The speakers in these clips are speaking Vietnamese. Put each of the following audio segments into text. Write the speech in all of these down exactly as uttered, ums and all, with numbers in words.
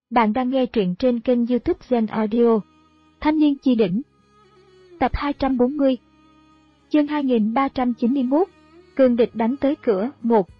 Bạn đang nghe truyện trên kênh YouTube Zen Audio. Thanh niên chi đỉnh. Tập hai trăm bốn mươi. Chương hai nghìn ba trăm chín mươi mốt. Cường địch đánh tới cửa. một.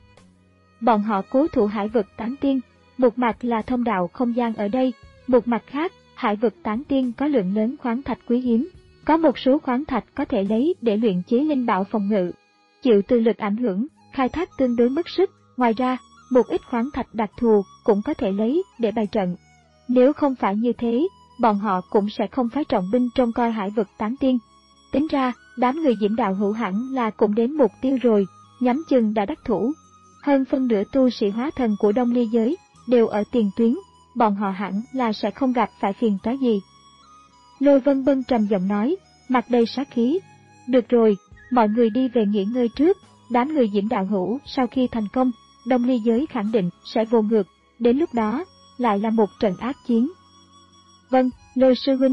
Bọn họ cố thủ hải vực tán tiên, một mặt là thông đạo không gian ở đây, một mặt khác, hải vực tán tiên có lượng lớn khoáng thạch quý hiếm, có một số khoáng thạch có thể lấy để luyện chế linh bảo phòng ngự, chịu từ lực ảnh hưởng, khai thác tương đối mất sức. Ngoài ra, một ít khoáng thạch đặc thù cũng có thể lấy để bày trận. Nếu không phải như thế, bọn họ cũng sẽ không phái trọng binh trông coi hải vực tán tiên. Tính ra, đám người Diễm Đạo Hữu hẳn là cũng đến mục tiêu rồi, nhắm chừng đã đắc thủ. Hơn phân nửa tu sĩ hóa thần của Đông Ly giới đều ở tiền tuyến, bọn họ hẳn là sẽ không gặp phải phiền toái gì. Lôi Vân Bân trầm giọng nói, mặt đầy sát khí. Được rồi, mọi người đi về nghỉ ngơi trước, đám người Diễm Đạo Hữu sau khi thành công, Đông Ly giới khẳng định sẽ vô ngược, đến lúc đó, lại là một trận ác chiến. Vâng, Lôi sư huynh.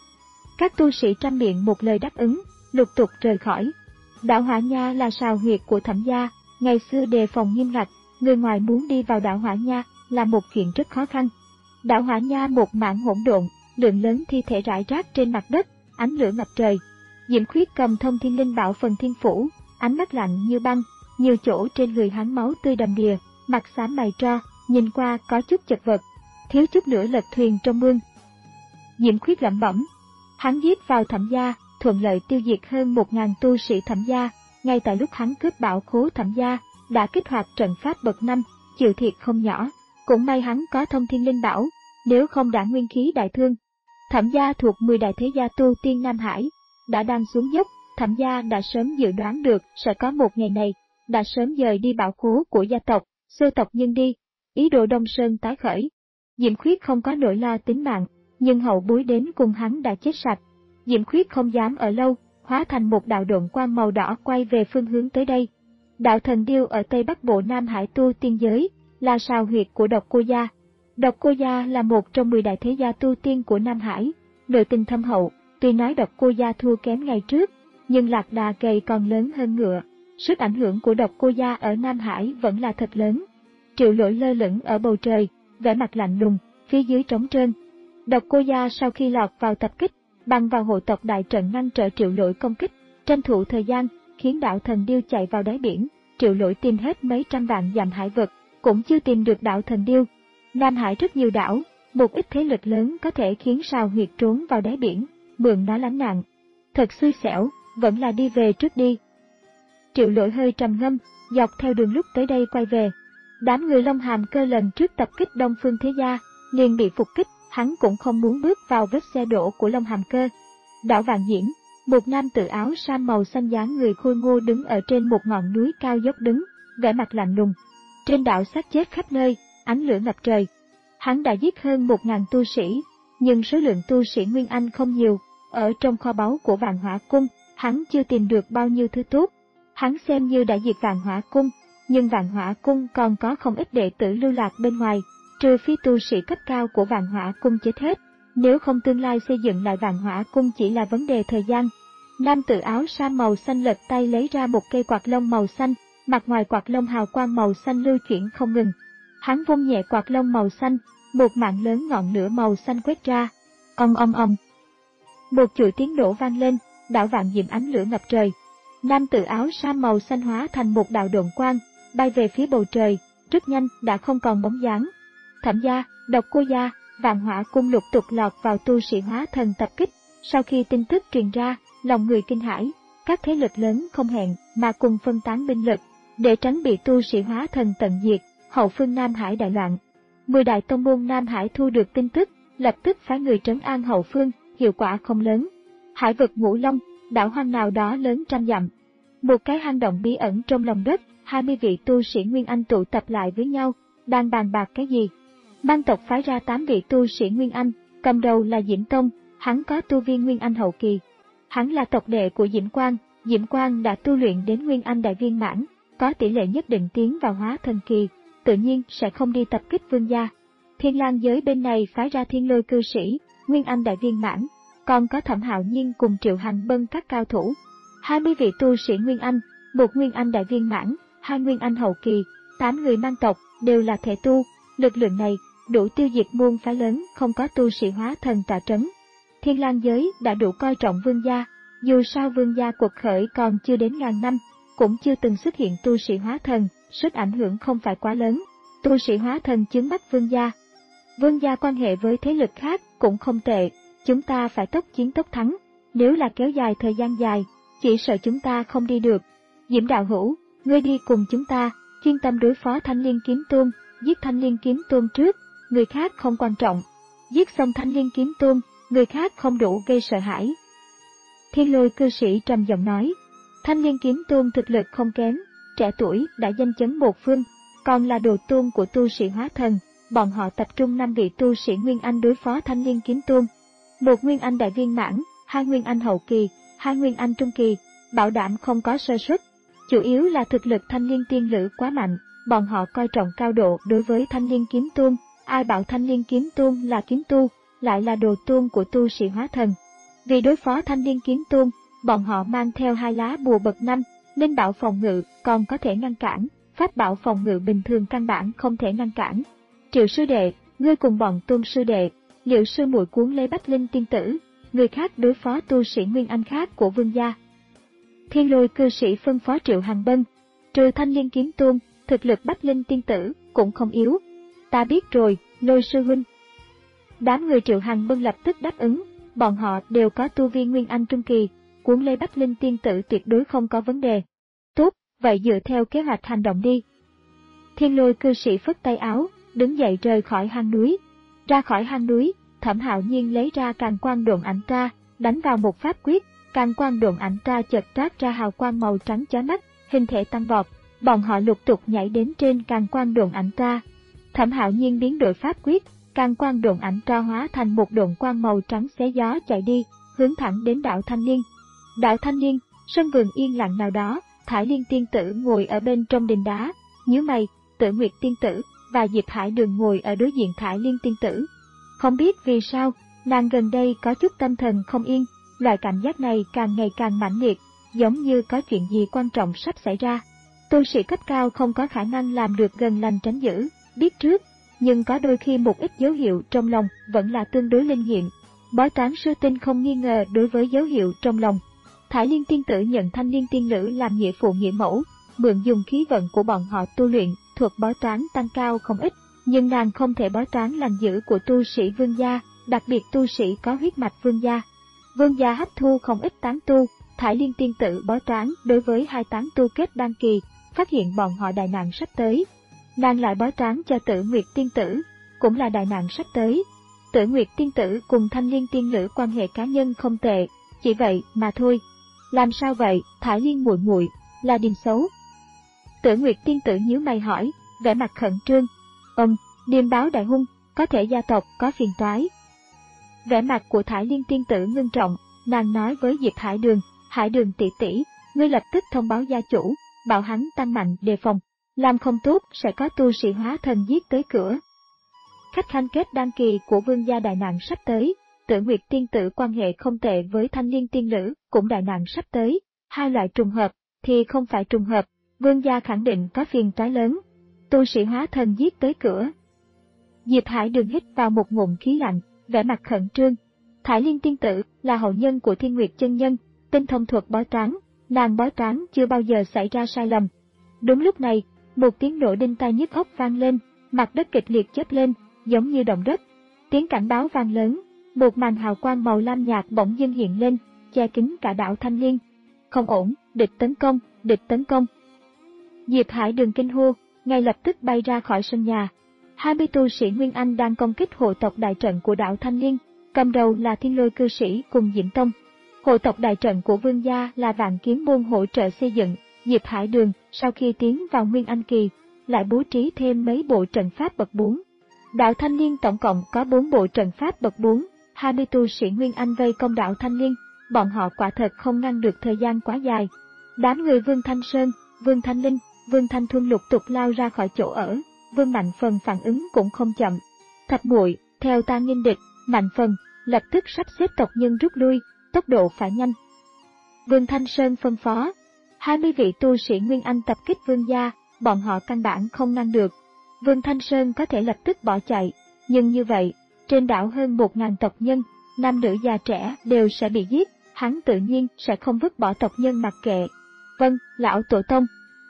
Các tu sĩ trăm miệng một lời đáp ứng, lục tục rời khỏi. Đảo Hỏa Nha là sào huyệt của Thẩm gia, ngày xưa đề phòng nghiêm ngặt, người ngoài muốn đi vào đảo Hỏa Nha là một chuyện rất khó khăn. Đảo Hỏa Nha một mảng hỗn độn, lượng lớn thi thể rải rác trên mặt đất, ánh lửa ngập trời. Diễm Khuyết cầm thông thiên linh bảo phần thiên phủ, ánh mắt lạnh như băng, nhiều chỗ trên người hắn máu tươi đầm đìa, mặt xám mày tro, nhìn qua có chút chật vật, thiếu chút nữa lật thuyền trong mương. Diễm Khuyết lẩm bẩm, hắn giết vào Thẩm gia, thuận lợi tiêu diệt hơn một ngàn tu sĩ Thẩm gia, ngay tại lúc hắn cướp bảo khố Thẩm gia, đã kích hoạt trận pháp bậc năm, chịu thiệt không nhỏ. Cũng may hắn có thông thiên linh bảo, nếu không đã nguyên khí đại thương. Thẩm gia thuộc mười đại thế gia tu tiên Nam Hải, đã đang xuống dốc, Thẩm gia đã sớm dự đoán được sẽ có một ngày này, đã sớm dời đi bảo khố của gia tộc, xô tộc nhân đi, ý đồ Đông Sơn tái khởi. Diễm Khuyết không có nỗi lo tính mạng, nhưng hậu bối đến cùng hắn đã chết sạch. Diễm Khuyết không dám ở lâu, hóa thành một đạo độn quang màu đỏ quay về phương hướng tới đây. Đạo Thần Điêu ở Tây Bắc Bộ Nam Hải tu tiên giới, là sào huyệt của Độc Cô gia. Độc Cô gia là một trong mười đại thế gia tu tiên của Nam Hải, nội tình thâm hậu, tuy nói Độc Cô gia thua kém ngày trước, nhưng lạc đà gầy còn lớn hơn ngựa. Sức ảnh hưởng của Độc Cô gia ở Nam Hải vẫn là thật lớn. Triệu Lỗi lơ lửng ở bầu trời, vẻ mặt lạnh lùng, phía dưới trống trơn. Độc Cô gia sau khi lọt vào tập kích, bằng vào hộ tộc đại trận ngăn trở Triệu Lỗi công kích, tranh thủ thời gian, khiến đạo Thần Điêu chạy vào đáy biển. Triệu Lỗi tìm hết mấy trăm vạn dặm hải vực, cũng chưa tìm được đạo Thần Điêu. Nam Hải rất nhiều đảo, một ít thế lực lớn có thể khiến sào huyệt trốn vào đáy biển, mượn nó lánh nạn. Thật xui xẻo, vẫn là đi về trước đi. Triệu Lỗi hơi trầm ngâm, dọc theo đường lúc tới đây quay về. Đám người Long Hàm Cơ lần trước tập kích Đông Phương Thế Gia, liền bị phục kích, hắn cũng không muốn bước vào vết xe đổ của Long Hàm Cơ. Đảo Vạn Diễm, một nam tử áo sam màu xanh dáng người khôi ngô đứng ở trên một ngọn núi cao dốc đứng, vẻ mặt lạnh lùng. Trên đảo xác chết khắp nơi, ánh lửa ngập trời. Hắn đã giết hơn một ngàn tu sĩ, nhưng số lượng tu sĩ Nguyên Anh không nhiều. Ở trong kho báu của Vạn Hỏa Cung, hắn chưa tìm được bao nhiêu thứ tốt. Hắn xem như đã diệt Vạn Hỏa Cung, nhưng Vạn Hỏa Cung còn có không ít đệ tử lưu lạc bên ngoài, trừ phi tu sĩ cấp cao của Vạn Hỏa Cung chết hết. Nếu không tương lai xây dựng lại Vạn Hỏa Cung chỉ là vấn đề thời gian. Nam tử áo sam màu xanh lật tay lấy ra một cây quạt lông màu xanh, mặt ngoài quạt lông hào quang màu xanh lưu chuyển không ngừng. Hắn vung nhẹ quạt lông màu xanh, một mạng lớn ngọn lửa màu xanh quét ra. Ong ong ong. Một chuỗi tiếng nổ vang lên, đảo Vạn Diễm ánh lửa ngập trời. Nam tử áo sam màu xanh hóa thành một đạo độn quang, bay về phía bầu trời, rất nhanh đã không còn bóng dáng. Thẩm gia, Độc Cô gia, Vạn Hỏa Cung lục tục lọt vào tu sĩ hóa thần tập kích. Sau khi tin tức truyền ra, lòng người kinh hãi, các thế lực lớn không hẹn mà cùng phân tán binh lực, để tránh bị tu sĩ hóa thần tận diệt. Hậu phương Nam Hải đại loạn. Mười đại tông môn Nam Hải thu được tin tức, lập tức phái người trấn an hậu phương, hiệu quả không lớn. Hải vực Ngũ Long, đảo hoang nào đó lớn trăm dặm. Một cái hang động bí ẩn trong lòng đất, hai mươi vị tu sĩ Nguyên Anh tụ tập lại với nhau, đang bàn bạc cái gì. Mang tộc phái ra tám vị tu sĩ Nguyên Anh, cầm đầu là Diễm Tông, hắn có tu vi Nguyên Anh hậu kỳ. Hắn là tộc đệ của Diễm Quang, Diễm Quang đã tu luyện đến Nguyên Anh đại viên mãn, có tỷ lệ nhất định tiến vào hóa thần kỳ, tự nhiên sẽ không đi tập kích vương gia. Thiên Lang giới bên này phái ra Thiên Lôi cư sĩ, Nguyên Anh đại viên mãn, còn có Thẩm Hạo Nhiên cùng Triệu Hành Bân các cao thủ. hai mươi vị tu sĩ Nguyên Anh, một Nguyên Anh đại viên mãn, hai Nguyên Anh hậu kỳ, tám người mang tộc, đều là thể tu. Lực lượng này đủ tiêu diệt muôn phái lớn, không có tu sĩ hóa thần tọa trấn. Thiên Lang giới đã đủ coi trọng vương gia, dù sao vương gia cuộc khởi còn chưa đến ngàn năm, cũng chưa từng xuất hiện tu sĩ hóa thần, sức ảnh hưởng không phải quá lớn. Tu sĩ hóa thần chướng mắt vương gia. Vương gia quan hệ với thế lực khác cũng không tệ, chúng ta phải tốc chiến tốc thắng, nếu là kéo dài thời gian dài, chỉ sợ chúng ta không đi được. Diễm đạo hữu, ngươi đi cùng chúng ta, chuyên tâm đối phó Thanh Liên Kiếm Tôn, giết Thanh Liên Kiếm Tôn trước, người khác không quan trọng. Giết xong Thanh Liên Kiếm Tôn, người khác không đủ gây sợ hãi. Thiên Lôi cư sĩ trầm giọng nói, Thanh Liên Kiếm Tôn thực lực không kém, trẻ tuổi đã danh chấn một phương, còn là đồ tôn của tu sĩ hóa thần, bọn họ tập trung năm vị tu sĩ Nguyên Anh đối phó Thanh Liên Kiếm Tôn. Một Nguyên Anh đại viên mãn, hai Nguyên Anh hậu kỳ, hai Nguyên Anh trung kỳ, bảo đảm không có sơ suất. Chủ yếu là thực lực Thanh Liên Tiên Lữ quá mạnh, bọn họ coi trọng cao độ đối với Thanh Liên Kiếm Tôn, ai bảo Thanh Liên Kiếm Tôn là kiếm tu, lại là đồ tôn của tu sĩ hóa thần. Vì đối phó Thanh Liên Kiếm Tôn, bọn họ mang theo hai lá bùa bậc năm, linh bảo phòng ngự còn có thể ngăn cản, pháp bảo phòng ngự bình thường căn bản không thể ngăn cản. Triệu sư đệ, ngươi cùng bọn Tôn sư đệ, liệu sư muội cuốn lấy Bách Linh tiên tử, người khác đối phó tu sĩ Nguyên Anh khác của vương gia. Thiên Lôi cư sĩ phân phó Triệu Hằng Bân, trừ Thanh Liên Kiếm Tôn, thực lực Bách Linh tiên tử cũng không yếu. Ta biết rồi, Lôi sư huynh. Đám người Triệu Hằng Bân lập tức đáp ứng, bọn họ đều có tu vi Nguyên Anh trung kỳ, cuốn lấy Bách Linh tiên tử tuyệt đối không có vấn đề. Tốt, vậy dựa theo kế hoạch hành động đi. Thiên Lôi cư sĩ phất tay áo, đứng dậy rời khỏi hang núi. Ra khỏi hang núi, Thẩm Hạo Nhiên lấy ra Càn Quang Độn Ảnh Tra, đánh vào một pháp quyết, Càn Quang Độn Ảnh Tra chợt toát ra hào quang màu trắng chói mắt, hình thể tăng vọt. Bọn họ lục tục nhảy đến trên Càn Quang Độn Ảnh Tra. Thẩm Hạo Nhiên biến đổi pháp quyết, Càn Quang Độn Ảnh Tra hóa thành một độn quang màu trắng xé gió chạy đi, hướng thẳng đến đảo Thanh Liên. Đảo Thanh Liên, sân vườn yên lặng nào đó, Thải Liên tiên tử ngồi ở bên trong đình đá, nhíu mày. Tử Nguyệt tiên tử và Diệp Hải Đường ngồi ở đối diện Thải Liên tiên tử. Không biết vì sao, nàng gần đây có chút tâm thần không yên, loại cảm giác này càng ngày càng mãnh liệt, giống như có chuyện gì quan trọng sắp xảy ra. Tu sĩ cấp cao không có khả năng làm được gần lành tránh dữ, biết trước, nhưng có đôi khi một ít dấu hiệu trong lòng vẫn là tương đối linh hiện. Bói toán sư tinh không nghi ngờ đối với dấu hiệu trong lòng. Thải Liên tiên tử nhận Thanh Liên tiên nữ làm nghĩa phụ nghĩa mẫu, mượn dùng khí vận của bọn họ tu luyện, thuật bói toán tăng cao không ít, nhưng nàng không thể bói toán lành dữ của tu sĩ vương gia, đặc biệt tu sĩ có huyết mạch vương gia. Vương gia hấp thu không ít tán tu, Thải Liên tiên tử bói toán đối với hai tán tu kết đan kỳ, phát hiện bọn họ đại nạn sắp tới. Nàng lại bói toán cho Tử Nguyệt tiên tử, cũng là đại nạn sắp tới. Tử Nguyệt tiên tử cùng Thanh Liên tiên nữ quan hệ cá nhân không tệ, chỉ vậy mà thôi. Làm sao vậy, Thải Liên muội muội, là điềm xấu? Tử Nguyệt tiên tử nhíu mày hỏi, vẻ mặt khẩn trương. Ừm, điềm báo đại hung, có thể gia tộc có phiền toái. Vẻ mặt của Thải Liên tiên tử ngưng trọng, nàng nói với Diệp Hải Đường, Hải Đường tỷ tỷ, ngươi lập tức thông báo gia chủ, bảo hắn tăng mạnh đề phòng, làm không tốt sẽ có tu sĩ hóa thần giết tới cửa. Khách khanh kết đăng kỳ của vương gia đại nạn sắp tới, Tử Nguyệt tiên tử quan hệ không tệ với Thanh Liên tiên nữ cũng đại nạn sắp tới, hai loại trùng hợp thì không phải trùng hợp, vương gia khẳng định có phiền toái lớn. Tu sĩ hóa thần giết tới cửa. Diệp Hải Đường hít vào một ngụm khí lạnh, vẻ mặt khẩn trương. Thải Liên tiên tử là hậu nhân của Thiên Nguyệt chân nhân, tinh thông thuật bói toán, nàng bói toán chưa bao giờ xảy ra sai lầm. Đúng lúc này, một tiếng nổ đinh tai nhức óc vang lên, mặt đất kịch liệt chớp lên, giống như động đất. Tiếng cảnh báo vang lớn, một màn hào quang màu lam nhạt bỗng dưng hiện lên, che kín cả đảo Thanh Liên. Không ổn, địch tấn công, địch tấn công. Diệp Hải Đường kinh hô, ngay lập tức bay ra khỏi sân nhà. hai mươi tu sĩ Nguyên Anh đang công kích hộ tộc đại trận của đảo Thanh Liên, cầm đầu là Thiên Lôi cư sĩ cùng Diễm Tông. Hộ tộc đại trận của vương gia là Vạn Kiếm môn hỗ trợ xây dựng. Diệp Hải Đường sau khi tiến vào Nguyên Anh kỳ, lại bố trí thêm mấy bộ trận pháp bậc bốn. Đảo Thanh Liên tổng cộng có bốn bộ trận pháp bậc bốn, hai mươi tu sĩ Nguyên Anh vây công đảo Thanh Liên, bọn họ quả thật không ngăn được thời gian quá dài. Đám người Vương Thanh Sơn, Vương Thanh Linh, Vương Thanh Thuân lục tục lao ra khỏi chỗ ở, Vương Mạnh Phần phản ứng cũng không chậm. Thập muội, theo ta nghênh địch, Mạnh Phần lập tức sắp xếp tộc nhân rút lui, tốc độ phải nhanh. Vương Thanh Sơn phân phó, hai mươi vị tu sĩ Nguyên Anh tập kích vương gia, bọn họ căn bản không ngăn được. Vương Thanh Sơn có thể lập tức bỏ chạy, Nhưng như vậy, trên đảo hơn một nghìn tộc nhân, nam nữ già trẻ đều sẽ bị giết, hắn tự nhiên sẽ không vứt bỏ tộc nhân mặc kệ. Vâng, lão tổ tông.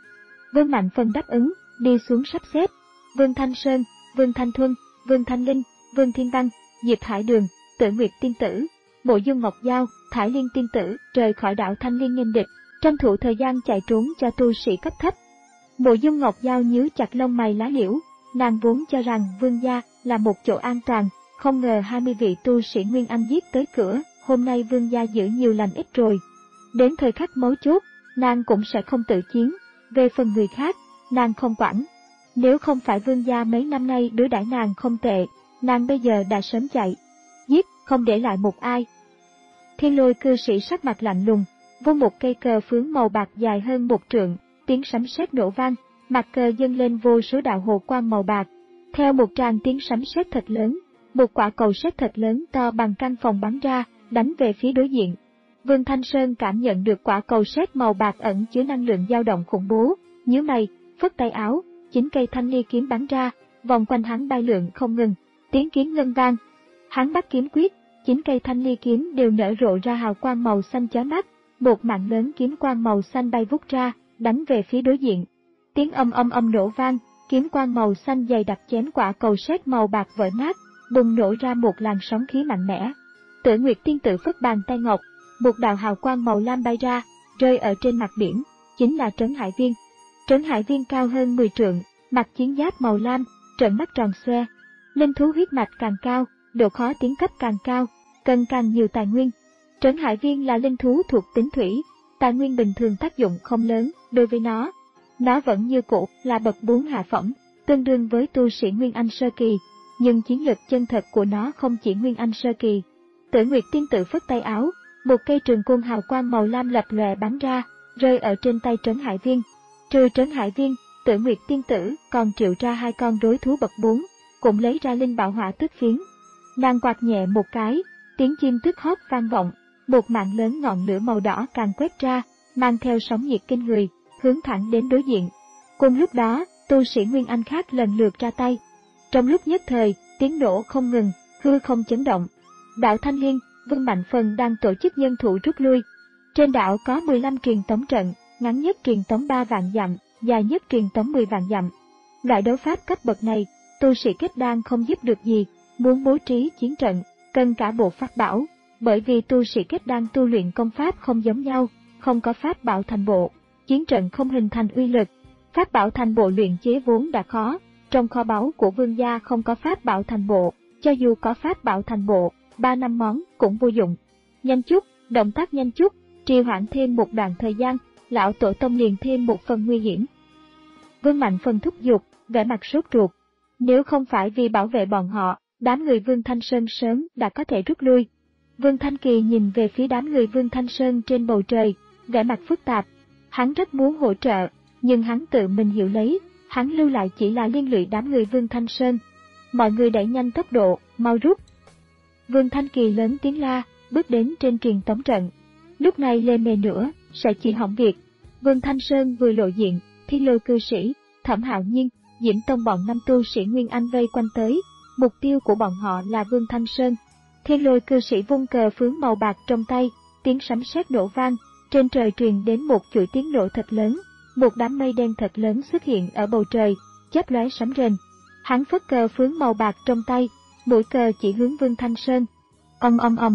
Vương Mạnh Phần đáp ứng, đi xuống sắp xếp. Vương Thanh Sơn, Vương Thanh Thuân, Vương Thanh Linh, Vương Thiên Văn, Diệp Hải Đường, Tử Nguyệt Tiên Tử, Mộ Dung Ngọc Giao, Thải Liên Tiên Tử rời khỏi đảo Thanh Liên nghênh địch, tranh thủ thời gian chạy trốn cho tu sĩ cấp thấp. Mộ Dung Ngọc Giao nhíu chặt lông mày lá liễu, nàng vốn cho rằng Vương gia là một chỗ an toàn, không ngờ hai mươi vị tu sĩ Nguyên Anh giết tới cửa, hôm nay Vương gia giữ nhiều lành ít rồi. Đến thời khắc mấu chốt, nàng cũng sẽ không tự chiến, về phần người khác, nàng không quản. Nếu không phải Vương gia mấy năm nay đối đãi nàng không tệ, nàng bây giờ đã sớm chạy, giết, không để lại một ai. Thiên Lôi cư sĩ sắc mặt lạnh lùng, vung một cây cờ phướng màu bạc dài hơn một trượng, tiếng sấm sét nổ vang, mặt cờ dâng lên vô số đạo hồ quang màu bạc. Theo một tràng tiếng sấm sét thật lớn, một quả cầu sét thật lớn to bằng căn phòng bắn ra, đánh về phía đối diện. Vương Thanh Sơn cảm nhận được quả cầu sét màu bạc ẩn chứa năng lượng dao động khủng bố, nhíu mày, phất tay áo, chín cây thanh ly kiếm bắn ra, vòng quanh hắn bay lượn không ngừng, tiếng kiếm ngân vang. Hắn bắt kiếm quyết, chín cây thanh ly kiếm đều nở rộ ra hào quang màu xanh chói mắt, một mạng lớn kiếm quang màu xanh bay vút ra, đánh về phía đối diện. Tiếng âm âm âm nổ vang, kiếm quang màu xanh dày đặc chém quả cầu sét màu bạc vỡ nát, bùng nổ ra một làn sóng khí mạnh mẽ. Tử Nguyệt Tiên Tử phất bàn tay ngọc, một đạo hào quang màu lam bay ra, rơi ở trên mặt biển, chính là Trấn Hải Viên. Trấn Hải Viên cao hơn mười trượng, mặc chiến giáp màu lam, trợn mắt tròn xoe. Linh thú huyết mạch càng cao, độ khó tiến cấp càng cao, cần càng nhiều tài nguyên. Trấn Hải Viên là linh thú thuộc tính thủy, tài nguyên bình thường tác dụng không lớn đối với nó. Nó vẫn như cũ là bậc bốn hạ phẩm, tương đương với tu sĩ Nguyên Anh sơ kỳ, nhưng chiến lực chân thật của nó không chỉ Nguyên Anh sơ kỳ. Tử Nguyệt Tiên Tử phất tay áo, một cây trường côn hào quang màu lam lập lòe bắn ra, rơi ở trên tay Trấn Hải Viên. Trừ Trấn Hải Viên, Tử Nguyệt Tiên Tử còn triệu ra hai con đối thú bậc bốn, cũng lấy ra linh bảo hỏa tước phiến. Nàng quạt nhẹ một cái, tiếng chim tước hót vang vọng, một mạng lớn ngọn lửa màu đỏ càng quét ra, mang theo sóng nhiệt kinh người, hướng thẳng đến đối diện. Cùng lúc đó, tu sĩ Nguyên Anh khác lần lượt ra tay. Trong lúc nhất thời, tiếng nổ không ngừng, hư không chấn động. Đảo Thanh Liên, Vương Mạnh Phần đang tổ chức nhân thủ rút lui. Trên đảo có mười lăm truyền tống trận, ngắn nhất truyền tống ba vạn dặm, dài nhất truyền tống mười vạn dặm. Loại đấu pháp cấp bậc này, tu sĩ kết đan không giúp được gì, muốn bố trí chiến trận, cần cả bộ pháp bảo, bởi vì tu sĩ kết đan tu luyện công pháp không giống nhau, không có pháp bảo thành bộ, chiến trận không hình thành uy lực. Pháp bảo thành bộ luyện chế vốn đã khó, trong kho báu của Vương gia không có pháp bảo thành bộ, cho dù có pháp bảo thành bộ, ba năm món cũng vô dụng. Nhanh chút, động tác nhanh chút, trì hoãn thêm một đoạn thời gian, lão tổ tông liền thêm một phần nguy hiểm. Vương Mạnh Phần thúc giục, vẻ mặt sốt ruột. Nếu không phải vì bảo vệ bọn họ, đám người Vương Thanh Sơn sớm đã có thể rút lui. Vương Thanh Kỳ nhìn về phía đám người Vương Thanh Sơn trên bầu trời, vẻ mặt phức tạp. Hắn rất muốn hỗ trợ, nhưng hắn tự mình hiểu lấy, hắn lưu lại chỉ là liên lụy đám người Vương Thanh Sơn. Mọi người đẩy nhanh tốc độ, mau rút. Vương Thanh Kỳ lớn tiếng la, bước đến trên truyền tống trận. Lúc này lê mề nữa, sẽ chỉ hỏng việc. Vương Thanh Sơn vừa lộ diện, Thiên Lôi cư sĩ, Thẩm Hạo Nhiên, Diễm Tông bọn năm tu sĩ Nguyên Anh vây quanh tới. Mục tiêu của bọn họ là Vương Thanh Sơn. Thiên Lôi cư sĩ vung cờ phướng màu bạc trong tay, tiếng sấm sét nổ vang, trên trời truyền đến một chuỗi tiếng nổ thật lớn, một đám mây đen thật lớn xuất hiện ở bầu trời, chớp lóe sấm rền. Hắn phất cờ phướng màu bạc trong tay, mũi cờ chỉ hướng Vương Thanh Sơn. Ầm ầm ầm.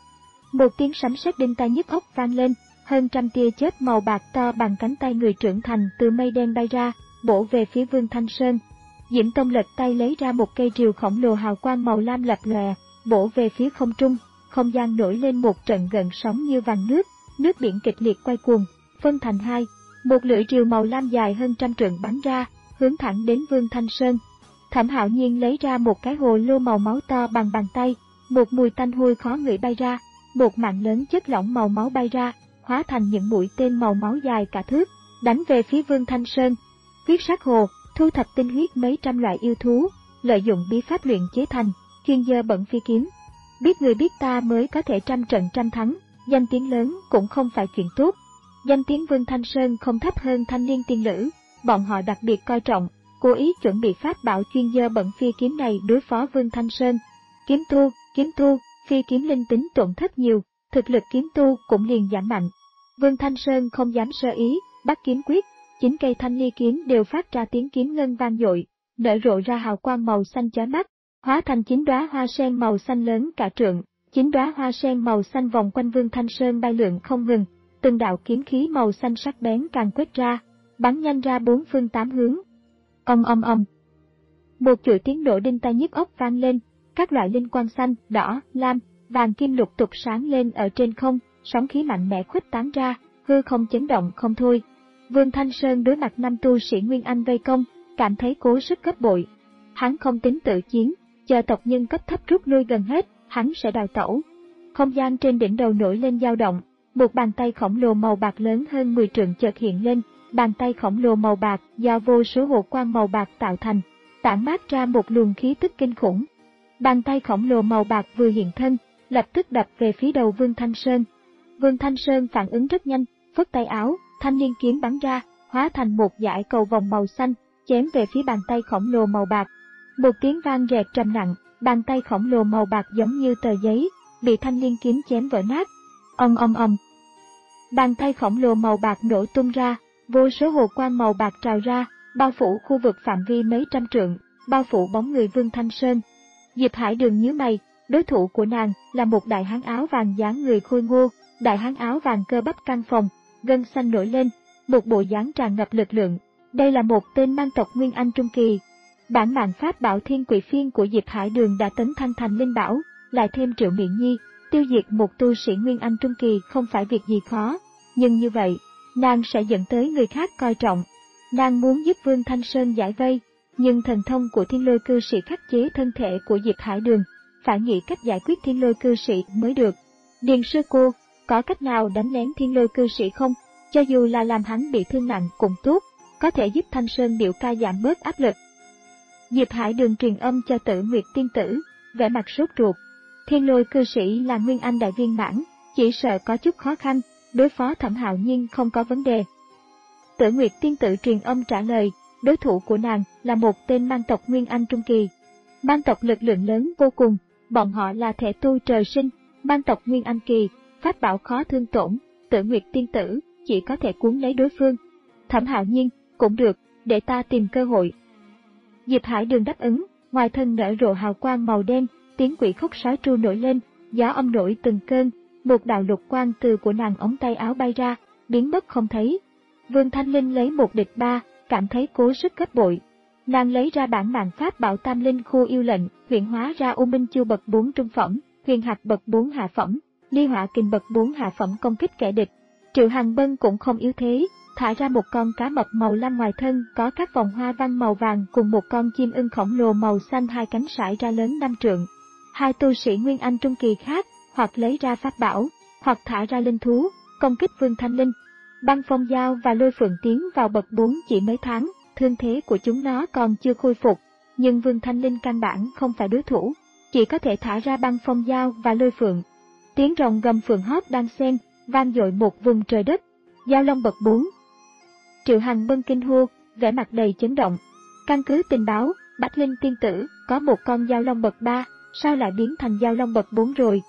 Một tiếng sấm sét đinh tai nhức óc vang lên, hơn trăm tia chớp màu bạc to bằng cánh tay người trưởng thành từ mây đen bay ra, bổ về phía Vương Thanh Sơn. Diễm Tông lật tay lấy ra một cây rìu khổng lồ hào quang màu lam lập lòe, bổ về phía không trung, không gian nổi lên một trận gợn sóng như vàng nước, nước biển kịch liệt quay cuồng, phân thành hai. Một lưỡi rìu màu lam dài hơn trăm trượng bắn ra, hướng thẳng đến Vương Thanh Sơn. Thẩm Hạo Nhiên lấy ra một cái hồ lô màu máu to bằng bàn tay, một mùi tanh hôi khó ngửi bay ra, một mạng lớn chất lỏng màu máu bay ra, hóa thành những mũi tên màu máu dài cả thước, đánh về phía Vương Thanh Sơn. Huyết sắc hồ, thu thập tinh huyết mấy trăm loại yêu thú, lợi dụng bí pháp luyện chế thành, chuyên dơ bẩn phi kiếm. Biết người biết ta mới có thể trăm trận trăm thắng, danh tiếng lớn cũng không phải chuyện tốt. Danh tiếng Vương Thanh Sơn không thấp hơn Thanh Liên tiên nữ, bọn họ đặc biệt coi trọng, cố ý chuẩn bị pháp bảo chuyên dơ bẩn phi kiếm này đối phó Vương Thanh Sơn. Kiếm tu, kiếm tu, phi kiếm linh tính tổn thất nhiều, thực lực kiếm tu cũng liền giảm mạnh. Vương Thanh Sơn không dám sơ ý, bắt kiếm quyết, chín cây thanh ly kiếm đều phát ra tiếng kiếm ngân vang dội, nở rộ ra hào quang màu xanh chói mắt, hóa thành chín đóa hoa sen màu xanh lớn cả trượng, chín đóa hoa sen màu xanh vòng quanh Vương Thanh Sơn bay lượn không ngừng, từng đạo kiếm khí màu xanh sắc bén càng quét ra, bắn nhanh ra bốn phương tám hướng. Ong ong ong. Một chuỗi tiếng nổ đinh tai nhức óc vang lên, các loại linh quang xanh, đỏ, lam, vàng kim lục tục sáng lên ở trên không, sóng khí mạnh mẽ khuếch tán ra, hư không chấn động không thôi. Vương Thanh Sơn đối mặt năm tu sĩ Nguyên Anh vây công, cảm thấy cố sức gấp bội. Hắn không tính tự chiến, chờ tộc nhân cấp thấp rút lui gần hết, hắn sẽ đào tẩu. Không gian trên đỉnh đầu nổi lên dao động, một bàn tay khổng lồ màu bạc lớn hơn mười trượng chợt hiện lên, bàn tay khổng lồ màu bạc do vô số hồ quang màu bạc tạo thành, tản mát ra một luồng khí tức kinh khủng. Bàn tay khổng lồ màu bạc vừa hiện thân, lập tức đập về phía đầu Vương Thanh Sơn. Vương Thanh Sơn phản ứng rất nhanh, phất tay áo, thanh liên kiếm bắn ra, hóa thành một dải cầu vòng màu xanh, chém về phía bàn tay khổng lồ màu bạc. Một tiếng vang rẹt trầm nặng, bàn tay khổng lồ màu bạc giống như tờ giấy, bị thanh liên kiếm chém vỡ nát. Ong ong ong. Bàn tay khổng lồ màu bạc nổ tung ra, vô số hồ quang màu bạc trào ra, bao phủ khu vực phạm vi mấy trăm trượng, bao phủ bóng người Vương Thanh Sơn. Diệp Hải Đường nhíu mày, đối thủ của nàng là một đại hán áo vàng dáng người khôi ngô, đại hán áo vàng cơ bắp căng phồng, gân xanh nổi lên, một bộ dáng tràn ngập lực lượng. Đây là một tên mang tộc Nguyên Anh trung kỳ. Bản mạng pháp bảo Thiên Quỷ Phiên của Diệp Hải Đường đã tấn thăng thành linh bảo, lại thêm Triệu Miện Nhi, tiêu diệt một tu sĩ Nguyên Anh trung kỳ không phải việc gì khó, nhưng như vậy, nàng sẽ dẫn tới người khác coi trọng. Nàng muốn giúp Vương Thanh Sơn giải vây, nhưng thần thông của Thiên Lôi Cư Sĩ khắc chế thân thể của Diệp Hải Đường, phải nghĩ cách giải quyết Thiên Lôi Cư Sĩ mới được. Điền sư cô, có cách nào đánh lén Thiên Lôi Cư Sĩ không? Cho dù là làm hắn bị thương nặng cũng tốt, có thể giúp Thanh Sơn biểu ca giảm bớt áp lực. Diệp Hải Đường truyền âm cho Tử Nguyệt Tiên Tử, vẻ mặt sốt ruột. Thiên Lôi Cư Sĩ là Nguyên Anh đại viên mãn, chỉ sợ có chút khó khăn, đối phó Thẩm Hạo Nhiên không có vấn đề. Tử Nguyệt Tiên Tử truyền âm trả lời, đối thủ của nàng là một tên mang tộc Nguyên Anh trung kỳ. Mang tộc lực lượng lớn vô cùng, bọn họ là thể tu trời sinh, mang tộc Nguyên Anh kỳ, pháp bảo khó thương tổn, Tử Nguyệt Tiên Tử chỉ có thể cuốn lấy đối phương. Thẩm Hạo Nhiên, cũng được, để ta tìm cơ hội. Diệp Hải Đường đáp ứng, ngoài thân nở rộ hào quang màu đen, tiếng quỷ khóc sói tru nổi lên, gió âm nổi từng cơn, một đạo lục quang từ của nàng ống tay áo bay ra, biến mất không thấy. Vương Thanh Linh lấy một địch ba, cảm thấy cố sức gấp bội. Nàng lấy ra bản mạng pháp bảo Tam Linh Khu Yêu Lệnh, huyện hóa ra U Minh Chu bậc bốn trung phẩm, Huyền Hạc bậc bốn hạ phẩm, Ly Hỏa Kình bậc bốn hạ phẩm công kích kẻ địch. Triệu Hằng Bân cũng không yếu thế, thả ra một con cá mập màu lam ngoài thân có các vòng hoa văn màu vàng cùng một con chim ưng khổng lồ màu xanh hai cánh sải ra lớn năm trượng. Hai tu sĩ Nguyên Anh trung kỳ khác, hoặc lấy ra pháp bảo, hoặc thả ra linh thú, công kích Vương Thanh Linh. Băng Phong Dao và Lôi Phượng tiến vào bậc bốn chỉ mấy tháng, thương thế của chúng nó còn chưa khôi phục, nhưng Vương Thanh Linh căn bản không phải đối thủ, chỉ có thể thả ra Băng Phong Dao và Lôi Phượng. Tiếng rồng gầm phượng hót đang xen, vang dội một vùng trời đất. Giao Long bậc bốn. Triệu Hằng Bân kinh hô, vẻ mặt đầy chấn động. Căn cứ tình báo, Bách Linh Tiên Tử có một con Giao Long bậc ba, sao lại biến thành Giao Long bậc bốn rồi?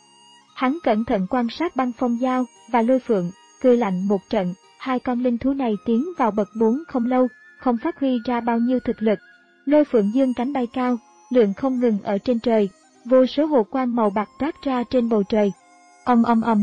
Hắn cẩn thận quan sát Băng Phong Dao và Lôi Phượng, cười lạnh một trận, hai con linh thú này tiến vào bậc bốn không lâu, không phát huy ra bao nhiêu thực lực. Lôi Phượng dương cánh bay cao, lượn không ngừng ở trên trời, vô số hồ quang màu bạc toát ra trên bầu trời. Ong ong ong.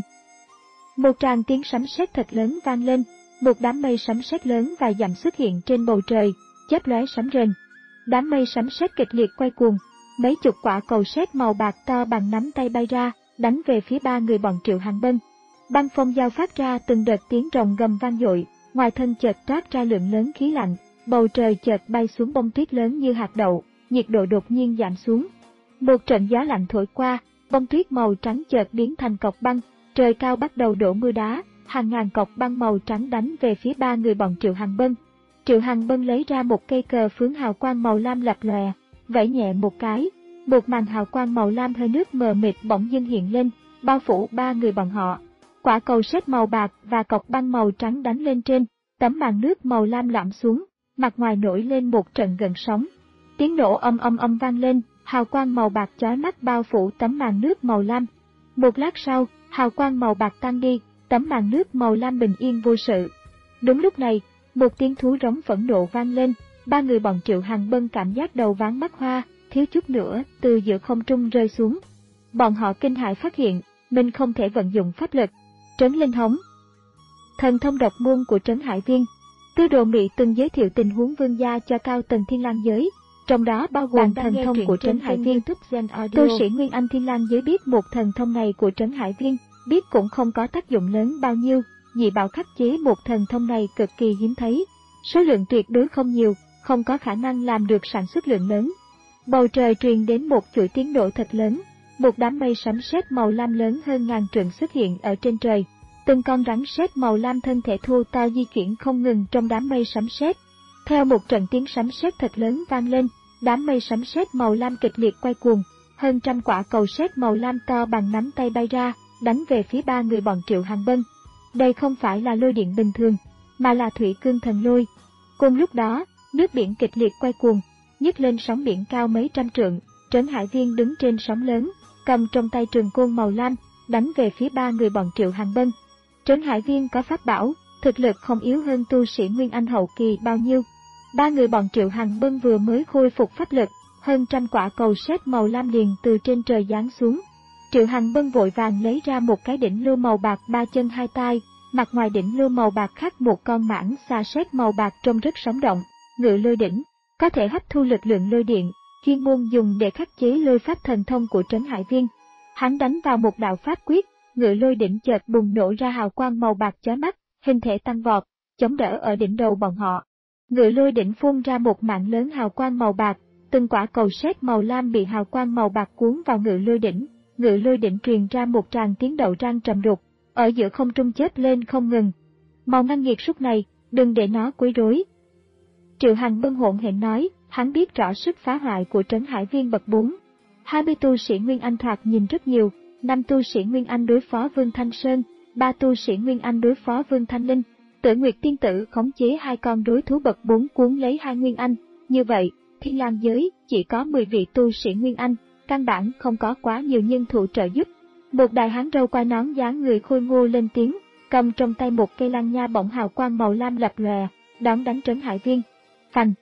Một tràng tiếng sấm sét thật lớn vang lên, một đám mây sấm sét lớn vài dặm xuất hiện trên bầu trời, chớp lóe sấm rền. Đám mây sấm sét kịch liệt quay cuồng, mấy chục quả cầu sét màu bạc to bằng nắm tay bay ra, đánh về phía ba người bọn Triệu Hằng Bân. Băng Phong Dao phát ra từng đợt tiếng rồng gầm vang dội, ngoài thân chợt toát ra lượng lớn khí lạnh, bầu trời chợt bay xuống bông tuyết lớn như hạt đậu, nhiệt độ đột nhiên giảm xuống. Một trận gió lạnh thổi qua, bông tuyết màu trắng chợt biến thành cọc băng, trời cao bắt đầu đổ mưa đá, hàng ngàn cọc băng màu trắng đánh về phía ba người bọn Triệu Hằng Bân. Triệu Hằng Bân lấy ra một cây cờ phướng hào quang màu lam lập lòe, vẫy nhẹ một cái, một màn hào quang màu lam hơi nước mờ mịt bỗng dưng hiện lên, bao phủ ba người bọn họ. Quả cầu sét màu bạc và cọc băng màu trắng đánh lên trên, tấm màn nước màu lam lõm xuống, mặt ngoài nổi lên một trận gợn sóng. Tiếng nổ âm âm âm vang lên, hào quang màu bạc chói mắt bao phủ tấm màn nước màu lam. Một lát sau, hào quang màu bạc tan đi, tấm màn nước màu lam bình yên vô sự. Đúng lúc này, một tiếng thú rống phẫn nộ vang lên, ba người bọn Triệu Hằng Bân cảm giác đầu váng mắt hoa, thiếu chút nữa từ giữa không trung rơi xuống. Bọn họ kinh hãi phát hiện, mình không thể vận dụng pháp lực. Trấn Linh Hống, thần thông độc môn của Trấn Hải Viên. Tư Đồ Mị từng giới thiệu tình huống vương gia cho cao tầng Thiên Lang giới, trong đó bao gồm thần thông của Trấn Hải Viên. Tu sĩ Nguyên Anh Thiên Lang giới biết một thần thông này của Trấn Hải Viên, biết cũng không có tác dụng lớn bao nhiêu, dị bảo khắc chế một thần thông này cực kỳ hiếm thấy, số lượng tuyệt đối không nhiều, không có khả năng làm được sản xuất lượng lớn. Bầu trời truyền đến một chuỗi tiếng nổ thật lớn, một đám mây sấm sét màu lam lớn hơn ngàn trượng xuất hiện ở trên trời. Từng con rắn sét màu lam thân thể thô to di chuyển không ngừng trong đám mây sấm sét. Theo một trận tiếng sấm sét thật lớn vang lên, đám mây sấm sét màu lam kịch liệt quay cuồng, hơn trăm quả cầu sét màu lam to bằng nắm tay bay ra, đánh về phía ba người bọn Triệu Hằng Bân. Đây không phải là lôi điện bình thường, mà là thủy cương thần lôi. Cùng lúc đó, nước biển kịch liệt quay cuồng, nhấc lên sóng biển cao mấy trăm trượng. Trấn Hải Viên đứng trên sóng lớn, cầm trong tay trường côn màu lam, đánh về phía ba người bọn Triệu Hằng Bân. Trấn Hải Viên có pháp bảo, thực lực không yếu hơn tu sĩ Nguyên Anh hậu kỳ bao nhiêu. Ba người bọn Triệu Hằng Bân vừa mới khôi phục pháp lực, hơn trăm quả cầu sét màu lam liền từ trên trời giáng xuống. Triệu Hằng Bân vội vàng lấy ra một cái đỉnh lưu màu bạc ba chân hai tai, mặt ngoài đỉnh lưu màu bạc khắc một con mãng xà sét màu bạc trông rất sống động. Ngự lôi đỉnh, có thể hấp thu lực lượng lôi điện, chuyên môn dùng để khắc chế lôi pháp thần thông của Trấn Hải Viên. Hắn đánh vào một đạo pháp quyết, ngự lôi đỉnh chợt bùng nổ ra hào quang màu bạc chói mắt, hình thể tăng vọt, chống đỡ ở đỉnh đầu bọn họ. Ngự lôi đỉnh phun ra một mạng lớn hào quang màu bạc, từng quả cầu sét màu lam bị hào quang màu bạc cuốn vào ngự lôi đỉnh. Ngự lôi đỉnh truyền ra một tràng tiếng đậu rang trầm đục, ở giữa không trung chớp lên không ngừng. Mau ngăn nghiệt súc này, đừng để nó quấy rối. Triệu Hằng Bân hỗn hển nói, hắn biết rõ sức phá hoại của Trấn Hải Viên bậc bốn. hai mươi tu sĩ Nguyên Anh thoạt nhìn rất nhiều, năm tu sĩ Nguyên Anh đối phó Vương Thanh Sơn, ba tu sĩ Nguyên Anh đối phó Vương Thanh Linh. Tử Nguyệt Tiên Tử khống chế hai con đối thú bậc bốn cuốn lấy hai Nguyên Anh, như vậy, Thiên Lang giới chỉ có mười vị tu sĩ Nguyên Anh, căn bản không có quá nhiều nhân thủ trợ giúp. Một đại hán râu quai nón dáng người khôi ngô lên tiếng, cầm trong tay một cây lăng nha bổng hào quang màu lam lập lòe, đón đánh Trấn Hải Viên. Phành!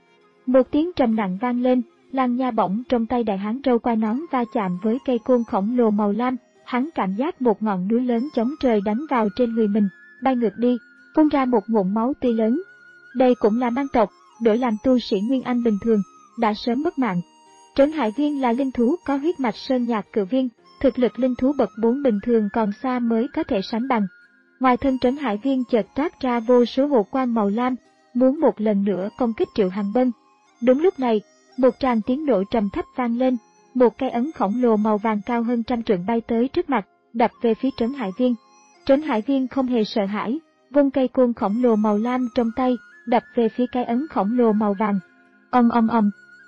Một tiếng trầm nặng vang lên, lăng nha bổng trong tay đại hán râu quai nón va chạm với cây côn khổng lồ màu lam, hắn cảm giác một ngọn núi lớn chống trời đánh vào trên người mình, bay ngược đi, phun ra một ngụm máu tươi lớn. Đây cũng là mang tộc, đổi làm tu sĩ Nguyên Anh bình thường, đã sớm mất mạng. Trấn Hải Viên là linh thú có huyết mạch sơn nhạc cự viên, thực lực linh thú bậc bốn bình thường còn xa mới có thể sánh bằng. Ngoài thân Trấn Hải Viên chợt toát ra vô số hồ quang màu lam, muốn một lần nữa công kích Triệu Hằng Bân. Đúng lúc này, một tràng tiếng nổ trầm thấp vang lên, một cây ấn khổng lồ màu vàng cao hơn trăm trượng bay tới trước mặt, đập về phía Trấn Hải Viên. Trấn Hải Viên không hề sợ hãi, vung cây côn khổng lồ màu lam trong tay, đập về phía cái ấn khổng lồ màu vàng. Ầm ầm ầm.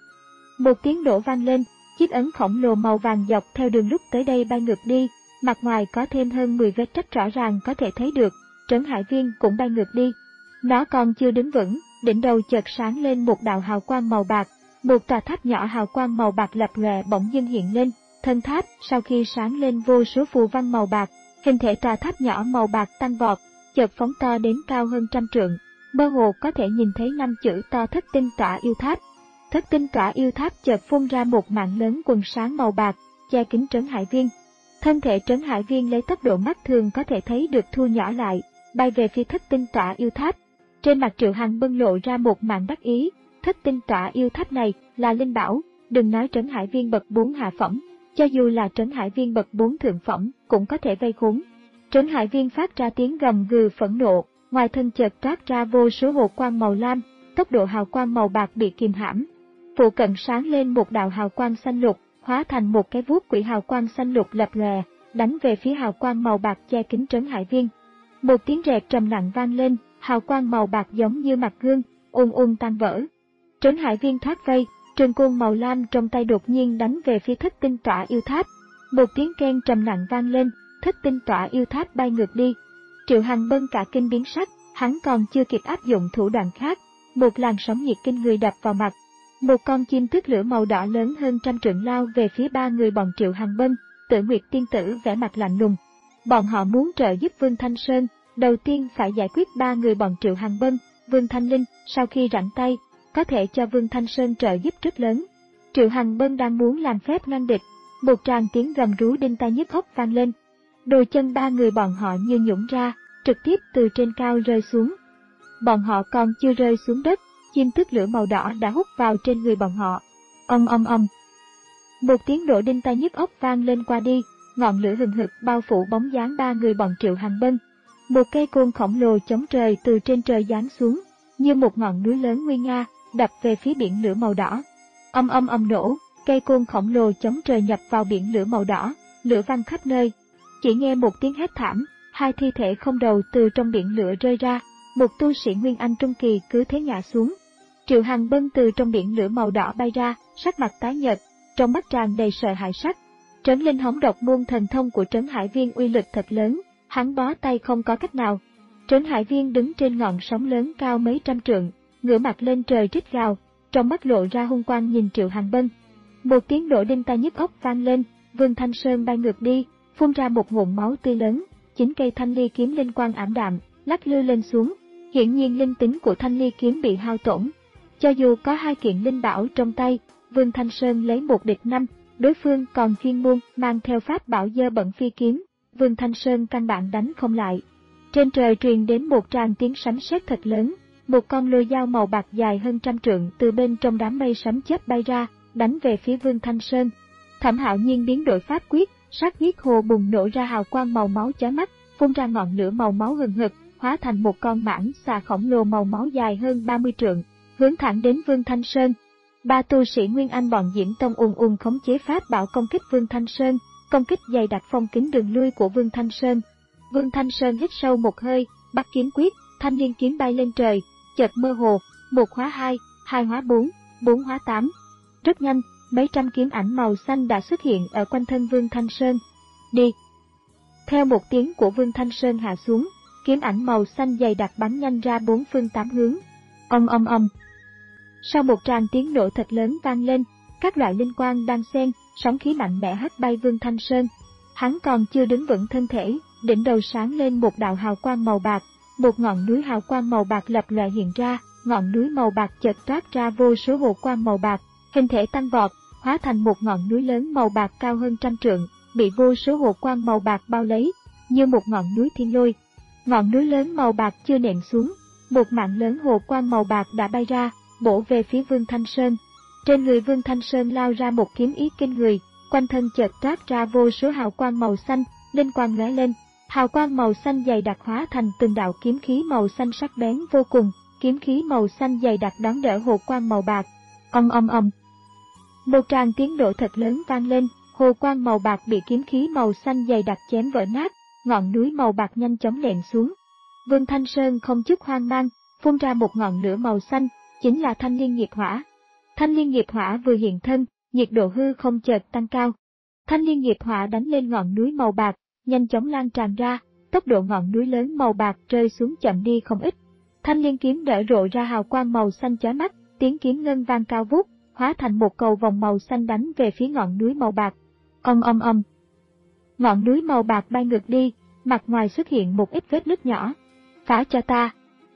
Một tiếng nổ vang lên, chiếc ấn khổng lồ màu vàng dọc theo đường lúc tới đây bay ngược đi, mặt ngoài có thêm hơn mười vết rách rõ ràng có thể thấy được. Trấn Hải Viên cũng bay ngược đi. Nó còn chưa đứng vững, đỉnh đầu chợt sáng lên một đạo hào quang màu bạc, một tòa tháp nhỏ hào quang màu bạc lập lòe bỗng dưng hiện lên. Thân tháp sau khi sáng lên vô số phù văn màu bạc, hình thể tòa tháp nhỏ màu bạc tăng vọt, chợt phóng to đến cao hơn trăm trượng, mơ hồ có thể nhìn thấy năm chữ to Thất Tinh Tỏa Yêu Tháp. Thất Tinh Tỏa Yêu Tháp chợt phun ra một mạng lớn quần sáng màu bạc, che kín Trấn Hải Viên. Thân thể Trấn Hải Viên lấy tốc độ mắt thường có thể thấy được thu nhỏ lại, bay về phía Thất Tinh Tỏa Yêu Tháp. Trên mặt Triệu Hằng Bân lộ ra một màn đắc ý, Thất Tinh Tỏa Yêu Tháp này là linh bảo, đừng nói Trấn Hải Viên bậc bốn hạ phẩm, cho dù là Trấn Hải Viên bậc bốn thượng phẩm cũng có thể vây khốn. Trấn Hải Viên phát ra tiếng gầm gừ phẫn nộ, ngoài thân chợt toát ra vô số hồ quang màu lam, tốc độ hào quang màu bạc bị kìm hãm. Phụ cận sáng lên một đạo hào quang xanh lục, hóa thành một cái vuốt quỷ hào quang xanh lục lập lòe, đánh về phía hào quang màu bạc che kín Trấn Hải Viên. Một tiếng rẹt trầm nặng vang lên, hào quang màu bạc giống như mặt gương, ùn ùn tan vỡ. Trấn Hải Viên thoát vây, trường côn màu lam trong tay đột nhiên đánh về phía Thất Tinh Tỏa Yêu Tháp. Một tiếng keng trầm nặng vang lên, Thất Tinh Tỏa Yêu Tháp bay ngược đi. Triệu Hằng Bân cả kinh biến sắc, hắn còn chưa kịp áp dụng thủ đoạn khác, một làn sóng nhiệt kinh người đập vào mặt. Một con chim tước lửa màu đỏ lớn hơn trăm trượng lao về phía ba người bọn Triệu Hằng Bân, Tử Nguyệt tiên tử vẻ mặt lạnh lùng. Bọn họ muốn trợ giúp Vương Thanh Sơn, đầu tiên phải giải quyết ba người bọn Triệu Hằng Bân, Vương Thanh Linh, sau khi rảnh tay, có thể cho Vương Thanh Sơn trợ giúp rất lớn. Triệu Hằng Bân đang muốn làm phép ngăn địch, một tràng tiếng gầm rú đinh tai nhức óc vang lên. Đôi chân ba người bọn họ như nhũn ra, trực tiếp từ trên cao rơi xuống. Bọn họ còn chưa rơi xuống đất, chim tước lửa màu đỏ đã hút vào trên người bọn họ. Ong ong ong. Một tiếng nổ đinh tai nhức óc vang lên qua đi, ngọn lửa hừng hực bao phủ bóng dáng ba người bọn Triệu Hằng Bân. Một cây côn khổng lồ chống trời từ trên trời giáng xuống, như một ngọn núi lớn nguy nga, đập về phía biển lửa màu đỏ. Ong ong ong nổ, cây côn khổng lồ chống trời nhập vào biển lửa màu đỏ, lửa văng khắp nơi. Chỉ nghe một tiếng hét thảm, hai thi thể không đầu từ trong biển lửa rơi ra, một tu sĩ Nguyên Anh trung kỳ cứ thế ngã xuống. Triệu Hằng Bân từ trong biển lửa màu đỏ bay ra, sắc mặt tái nhợt, trong mắt tràn đầy sợ hãi sắc. Trấn Linh Hống độc môn thần thông của Trấn Hải Viên uy lực thật lớn, hắn bó tay không có cách nào. Trấn Hải Viên đứng trên ngọn sóng lớn cao mấy trăm trượng, ngửa mặt lên trời rít gào, trong mắt lộ ra hung quang nhìn Triệu Hằng Bân. Một tiếng nổ đinh tai nhức óc vang lên, Vương Thanh Sơn bay ngược đi, phun ra một ngụm máu tươi lớn, chín cây thanh ly kiếm linh quang ảm đạm, lắc lư lên xuống. Hiển nhiên linh tính của thanh ly kiếm bị hao tổn. Cho dù có hai kiện linh bảo trong tay, Vương Thanh Sơn lấy một địch năm, đối phương còn chuyên môn mang theo pháp bảo dơ bẩn phi kiếm, Vương Thanh Sơn căn bản đánh không lại. Trên trời truyền đến một tràng tiếng sấm sét thật lớn, một con lôi dao màu bạc dài hơn trăm trượng từ bên trong đám mây sấm chớp bay ra, đánh về phía Vương Thanh Sơn. Thẩm Hạo Nhiên biến đổi pháp quyết, sát huyết hồ bùng nổ ra hào quang màu máu chói mắt, phun ra ngọn lửa màu máu hừng hực, hóa thành một con mãng xà khổng lồ màu máu dài hơn ba mươi trượng, hướng thẳng đến Vương Thanh Sơn. Ba tu sĩ Nguyên Anh bọn Diễm Tông ùn ùn khống chế pháp bảo công kích Vương Thanh Sơn, công kích dày đặc phong kín đường lui của Vương Thanh Sơn. Vương Thanh Sơn hít sâu một hơi, bắt kiếm quyết, thanh liên kiếm bay lên trời, chợt mơ hồ, một hóa hai, hai hóa bốn, bốn hóa tám. Rất nhanh, mấy trăm kiếm ảnh màu xanh đã xuất hiện ở quanh thân Vương Thanh Sơn. Đi! Theo một tiếng của Vương Thanh Sơn hạ xuống, kiếm ảnh màu xanh dày đặc bắn nhanh ra bốn phương tám hướng. Ong ong ong. Sau một tràng tiếng nổ thật lớn vang lên, các loại linh quang đang xen, sóng khí mạnh mẽ hất bay Vương Thanh Sơn. Hắn còn chưa đứng vững thân thể, đỉnh đầu sáng lên một đạo hào quang màu bạc, một ngọn núi hào quang màu bạc lập lòe hiện ra, ngọn núi màu bạc chợt toát ra vô số hồ quang màu bạc, hình thể tăng vọt, hóa thành một ngọn núi lớn màu bạc cao hơn trăm trượng, bị vô số hồ quang màu bạc bao lấy, như một ngọn núi thiên lôi. Ngọn núi lớn màu bạc chưa nện xuống, một mạng lớn hồ quang màu bạc đã bay ra, bổ về phía Vương Thanh Sơn. Trên người Vương Thanh Sơn lao ra một kiếm ý kinh người, quanh thân chợt toát ra vô số hào quang màu xanh, linh quang lóe lên, hào quang màu xanh dày đặc hóa thành từng đạo kiếm khí màu xanh sắc bén vô cùng, kiếm khí màu xanh dày đặc đón đỡ hồ quang màu bạc. Ong ong ong. Một tràng tiếng nổ thật lớn vang lên, hồ quang màu bạc bị kiếm khí màu xanh dày đặc chém vỡ nát, ngọn núi màu bạc nhanh chóng nện xuống. Vương Thanh Sơn không chút hoang mang, phun ra một ngọn lửa màu xanh, chính là thanh liên nghiệp hỏa. Thanh liên nghiệp hỏa vừa hiện thân, nhiệt độ hư không chợt tăng cao. Thanh liên nghiệp hỏa đánh lên ngọn núi màu bạc, nhanh chóng lan tràn ra, tốc độ ngọn núi lớn màu bạc rơi xuống chậm đi không ít. Thanh liên kiếm đỡ rộ ra hào quang màu xanh chói mắt, tiếng kiếm ngân vang cao vút, hóa thành một cầu vòng màu xanh đánh về phía ngọn núi màu bạc. Ong ong ong. Ngọn núi màu bạc bay ngược đi, mặt ngoài xuất hiện một ít vết nứt nhỏ. Phá cho ta!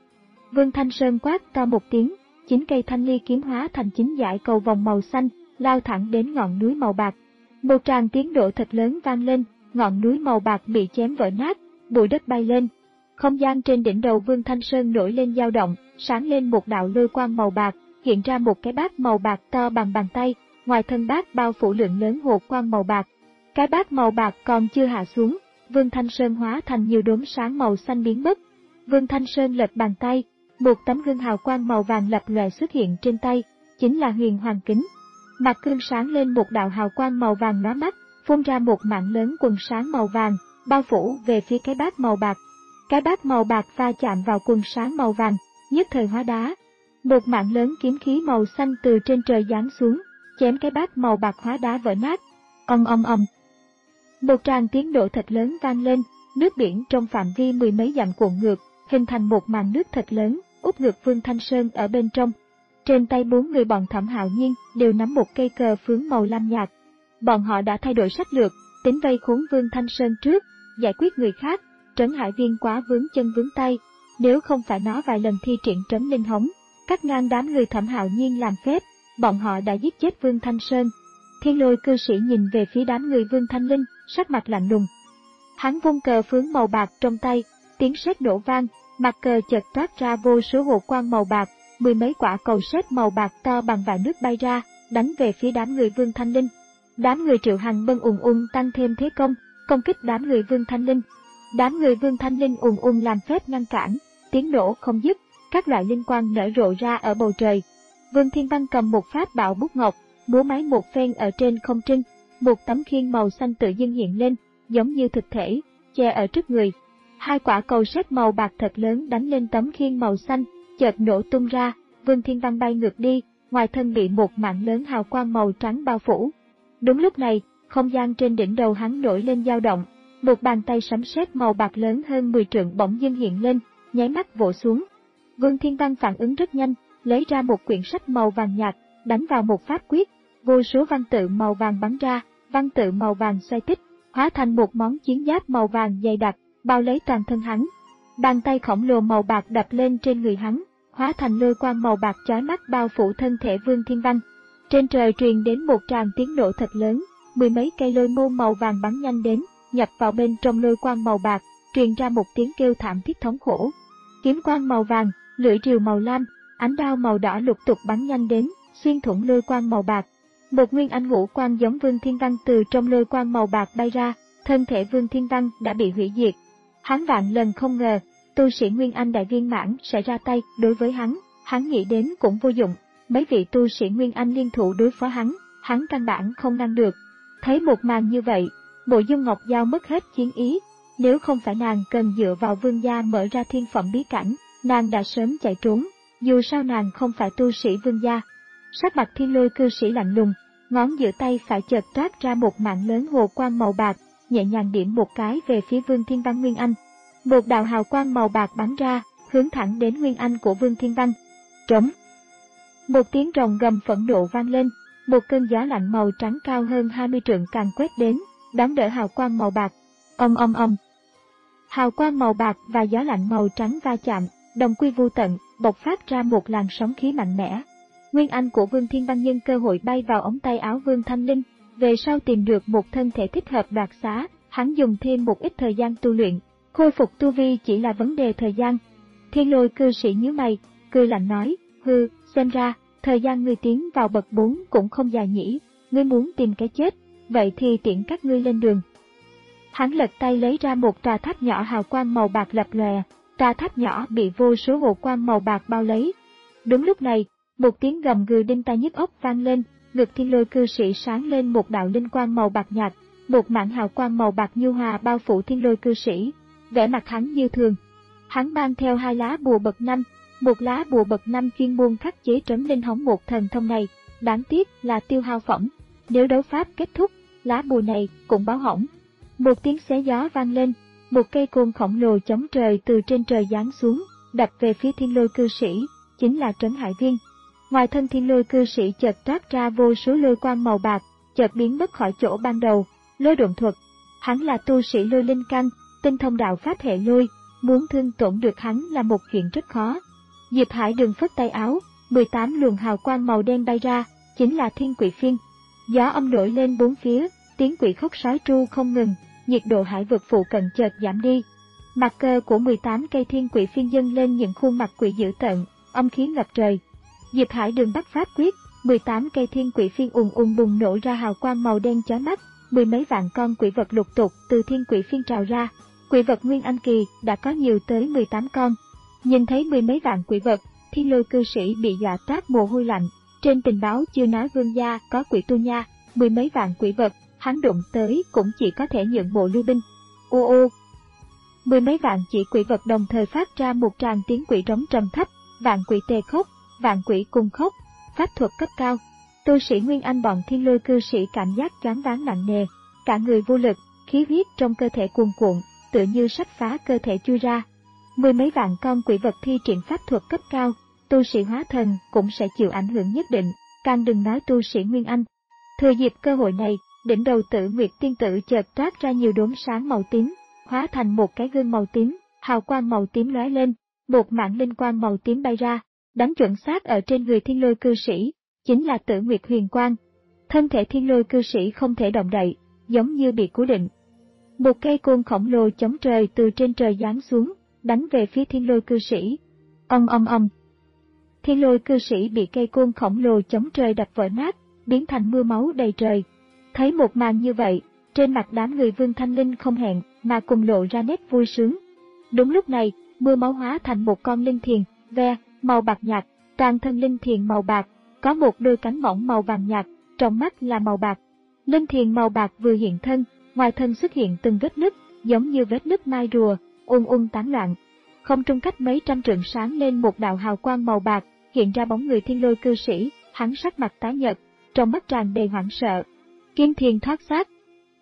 Vương Thanh Sơn quát to một tiếng, chín cây thanh ly kiếm hóa thành chín dải cầu vòng màu xanh, lao thẳng đến ngọn núi màu bạc. Một tràng tiếng nổ thật lớn vang lên, ngọn núi màu bạc bị chém vỡ nát, bụi đất bay lên. Không gian trên đỉnh đầu Vương Thanh Sơn nổi lên dao động, sáng lên một đạo lôi quang màu bạc, hiện ra một cái bát màu bạc to bằng bàn tay, ngoài thân bát bao phủ lượng lớn hồ quang màu bạc. Cái bát màu bạc còn chưa hạ xuống, Vương Thanh Sơn hóa thành nhiều đốm sáng màu xanh biến mất. Vương Thanh Sơn lật bàn tay, một tấm gương hào quang màu vàng lập lòe xuất hiện trên tay, chính là huyền hoàng kính. Mặt gương sáng lên một đạo hào quang màu vàng lóa mắt, phun ra một mảng lớn quần sáng màu vàng, bao phủ về phía cái bát màu bạc. Cái bát màu bạc va chạm vào quần sáng màu vàng, nhất thời hóa đá. Một mảng lớn kiếm khí màu xanh từ trên trời giáng xuống, chém cái bát màu bạc hóa đá vỡ nát. Ong ong ong. Một tràng tiếng nổ thật lớn vang lên, nước biển trong phạm vi mười mấy dặm cuộn ngược, hình thành một màn nước thật lớn, úp ngược Vương Thanh Sơn ở bên trong. Trên tay bốn người bọn Thẩm Hạo Nhiên đều nắm một cây cờ phướng màu lam nhạt. Bọn họ đã thay đổi sách lược, tính vây khốn Vương Thanh Sơn trước, giải quyết người khác. Trấn Hải Viên quá vướng chân vướng tay, nếu không phải nó vài lần thi triển trấn linh hống, cắt ngang đám người Thẩm Hạo Nhiên làm phép, bọn họ đã giết chết Vương Thanh Sơn. Thiên Lôi cư sĩ nhìn về phía đám người Vương Thanh Linh, sắc mặt lạnh lùng. Hắn vung cờ phướng màu bạc trong tay, tiếng sét nổ vang, mặt cờ chợt toát ra vô số hồ quang màu bạc, mười mấy quả cầu sét màu bạc to bằng vại nước bay ra, đánh về phía đám người Vương Thanh Linh. Đám người Triệu Hành Bân ùng ùng tăng thêm thế công, công kích đám người Vương Thanh Linh. Đám người Vương Thanh Linh ùng ùng làm phép ngăn cản, tiếng nổ không dứt, các loại linh quang nở rộ ra ở bầu trời. Vương Thiên Văn cầm một pháp bảo bút ngọc, múa máy một phen ở trên không trung, một tấm khiên màu xanh tự dưng hiện lên, giống như thực thể, che ở trước người. Hai quả cầu sét màu bạc thật lớn đánh lên tấm khiên màu xanh, chợt nổ tung ra, Vương Thiên Văn bay ngược đi, ngoài thân bị một mảng lớn hào quang màu trắng bao phủ. Đúng lúc này, không gian trên đỉnh đầu hắn nổi lên dao động, một bàn tay sấm sét màu bạc lớn hơn mười trượng bỗng dưng hiện lên, nháy mắt vỗ xuống. Vương Thiên Văn phản ứng rất nhanh, lấy ra một quyển sách màu vàng nhạt, đánh vào một pháp quyết, vô số văn tự màu vàng bắn ra, văn tự màu vàng xoay tích, hóa thành một món chiến giáp màu vàng dày đặc, bao lấy toàn thân hắn. Bàn tay khổng lồ màu bạc đập lên trên người hắn, hóa thành lôi quang màu bạc chói mắt bao phủ thân thể Vương Thiên Văn. Trên trời truyền đến một tràng tiếng nổ thật lớn, mười mấy cây lôi môn màu vàng bắn nhanh đến, nhập vào bên trong lôi quang màu bạc, truyền ra một tiếng kêu thảm thiết thống khổ. Kiếm quang màu vàng, lưỡi rìu màu lam, ánh đao màu đỏ lục tục bắn nhanh đến, xuyên thủng lôi quang màu bạc. Một nguyên anh ngũ quang giống Vương Thiên Văn từ trong lôi quang màu bạc bay ra, thân thể Vương Thiên Văn đã bị hủy diệt. Hắn vạn lần không ngờ, tu sĩ nguyên anh đại viên mãn sẽ ra tay đối với hắn, hắn nghĩ đến cũng vô dụng. Mấy vị tu sĩ nguyên anh liên thủ đối phó hắn, hắn căn bản không ngăn được. Thấy một màn như vậy, Mộ Dung Ngọc Giao mất hết chiến ý. Nếu không phải nàng cần dựa vào Vương gia mở ra thiên phẩm bí cảnh, nàng đã sớm chạy trốn. Dù sao nàng không phải tu sĩ Vương gia. Sắc mặt Thiên Lôi cư sĩ lạnh lùng, ngón giữa tay phải chợt toát ra một mạng lớn hồ quang màu bạc, nhẹ nhàng điểm một cái về phía Vương Thiên Văn Nguyên Anh. Một đạo hào quang màu bạc bắn ra, hướng thẳng đến Nguyên Anh của Vương Thiên Văn. Trống. Một tiếng rồng gầm phẫn nộ vang lên, một cơn gió lạnh màu trắng cao hơn hai mươi trượng càng quét đến, đón đỡ hào quang màu bạc. Ầm ầm ầm. Hào quang màu bạc và gió lạnh màu trắng va chạm, đồng quy vu tận, bộc phát ra một làn sóng khí mạnh mẽ. Nguyên Anh của Vương Thiên Văn nhân cơ hội bay vào ống tay áo Vương Thanh Linh, về sau tìm được một thân thể thích hợp đoạt xá, hắn dùng thêm một ít thời gian tu luyện, khôi phục tu vi chỉ là vấn đề thời gian. Thiên Lôi cư sĩ nhíu mày, cười lạnh nói, hừ, xem ra, thời gian ngươi tiến vào bậc bốn cũng không dài nhỉ, ngươi muốn tìm cái chết, vậy thì tiễn các ngươi lên đường. Hắn lật tay lấy ra một tòa tháp nhỏ hào quang màu bạc lập lòe, tòa tháp nhỏ bị vô số hồ quang màu bạc bao lấy. Đúng lúc này, một tiếng gầm gừ đinh tai nhức óc vang lên, ngực Thiên Lôi cư sĩ sáng lên một đạo linh quang màu bạc nhạt, một mảng hào quang màu bạc nhu hòa bao phủ Thiên Lôi cư sĩ, vẻ mặt hắn như thường. Hắn mang theo hai lá bùa bậc năm, một lá bùa bậc năm chuyên môn khắc chế trấn linh hống một thần thông này, đáng tiếc là tiêu hao phẩm, nếu đấu pháp kết thúc, lá bùa này cũng báo hỏng. Một tiếng xé gió vang lên, một cây côn khổng lồ chống trời từ trên trời giáng xuống, đập về phía Thiên Lôi cư sĩ, chính là Trấn Hải Viên. Ngoài thân Thiên Lôi cư sĩ chợt toát ra vô số lôi quang màu bạc, chợt biến mất khỏi chỗ ban đầu, lôi độn thuật. Hắn là tu sĩ lôi linh căn, tinh thông đạo pháp hệ lôi, muốn thương tổn được hắn là một chuyện rất khó. Diệp Hải Đường phất tay áo, mười tám luồng hào quang màu đen bay ra, chính là Thiên Quỷ Phiên. Gió âm nổi lên bốn phía, tiếng quỷ khóc sói tru không ngừng, nhiệt độ hải vực phụ cận chợt giảm đi. Mặt cờ của mười tám cây Thiên Quỷ Phiên dâng lên những khuôn mặt quỷ dữ tợn, âm khí ngập trời. Diệp Hải Đường bắt pháp quyết, mười tám cây Thiên Quỷ Phiên ùn ùn bùng nổ ra hào quang màu đen chói mắt, mười mấy vạn con quỷ vật lục tục từ Thiên Quỷ Phiên trào ra. Quỷ vật Nguyên Anh kỳ đã có nhiều tới mười tám con. Nhìn thấy mười mấy vạn quỷ vật, Thiên Lôi cư sĩ bị dọa toát mồ hôi lạnh. Trên tình báo chưa nói Vương gia có quỷ tu nha, mười mấy vạn quỷ vật, hắn đụng tới cũng chỉ có thể nhượng bộ lui binh. Ô ô. Mười mấy vạn chỉ quỷ vật đồng thời phát ra một tràng tiếng quỷ rống trầm thấp, vạn quỷ tề khóc, vạn quỷ cùng khóc, pháp thuật cấp cao. Tu sĩ Nguyên Anh bọn Thiên Lôi cư sĩ cảm giác choáng váng nặng nề, cả người vô lực, khí huyết trong cơ thể cuồn cuộn, tựa như sắp phá cơ thể chui ra. Mười mấy vạn con quỷ vật thi triển pháp thuật cấp cao, tu sĩ hóa thần cũng sẽ chịu ảnh hưởng nhất định, càng đừng nói tu sĩ Nguyên Anh. Thừa dịp cơ hội này, đỉnh đầu Tử Nguyệt tiên tử chợt toát ra nhiều đốm sáng màu tím, hóa thành một cái gương màu tím, hào quang màu tím lóe lên, một mảng linh quang màu tím bay ra, đánh chuẩn xác ở trên người Thiên Lôi cư sĩ, chính là Tử Nguyệt huyền quang. Thân thể Thiên Lôi cư sĩ không thể động đậy, giống như bị cố định. Một cây côn khổng lồ chống trời từ trên trời giáng xuống, đánh về phía Thiên Lôi cư sĩ. Ong ong ong. Thiên Lôi cư sĩ bị cây côn khổng lồ chống trời đập vỡ nát, biến thành mưa máu đầy trời. Thấy một màn như vậy, trên mặt đám người Vương Thanh Linh không hẹn mà cùng lộ ra nét vui sướng. Đúng lúc này, mưa máu hóa thành một con linh thiền, ve, màu bạc nhạt, toàn thân linh thiền màu bạc, có một đôi cánh mỏng màu vàng nhạt, trong mắt là màu bạc. Linh thiền màu bạc vừa hiện thân, ngoài thân xuất hiện từng vết nứt, giống như vết nứt mai rùa, ung ung tán loạn. Không trung cách mấy trăm trượng sáng lên một đạo hào quang màu bạc, hiện ra bóng người Thiên Lôi cư sĩ, hắn sắc mặt tái nhợt, trong mắt tràn đầy hoảng sợ. Kim thiền thoát xác.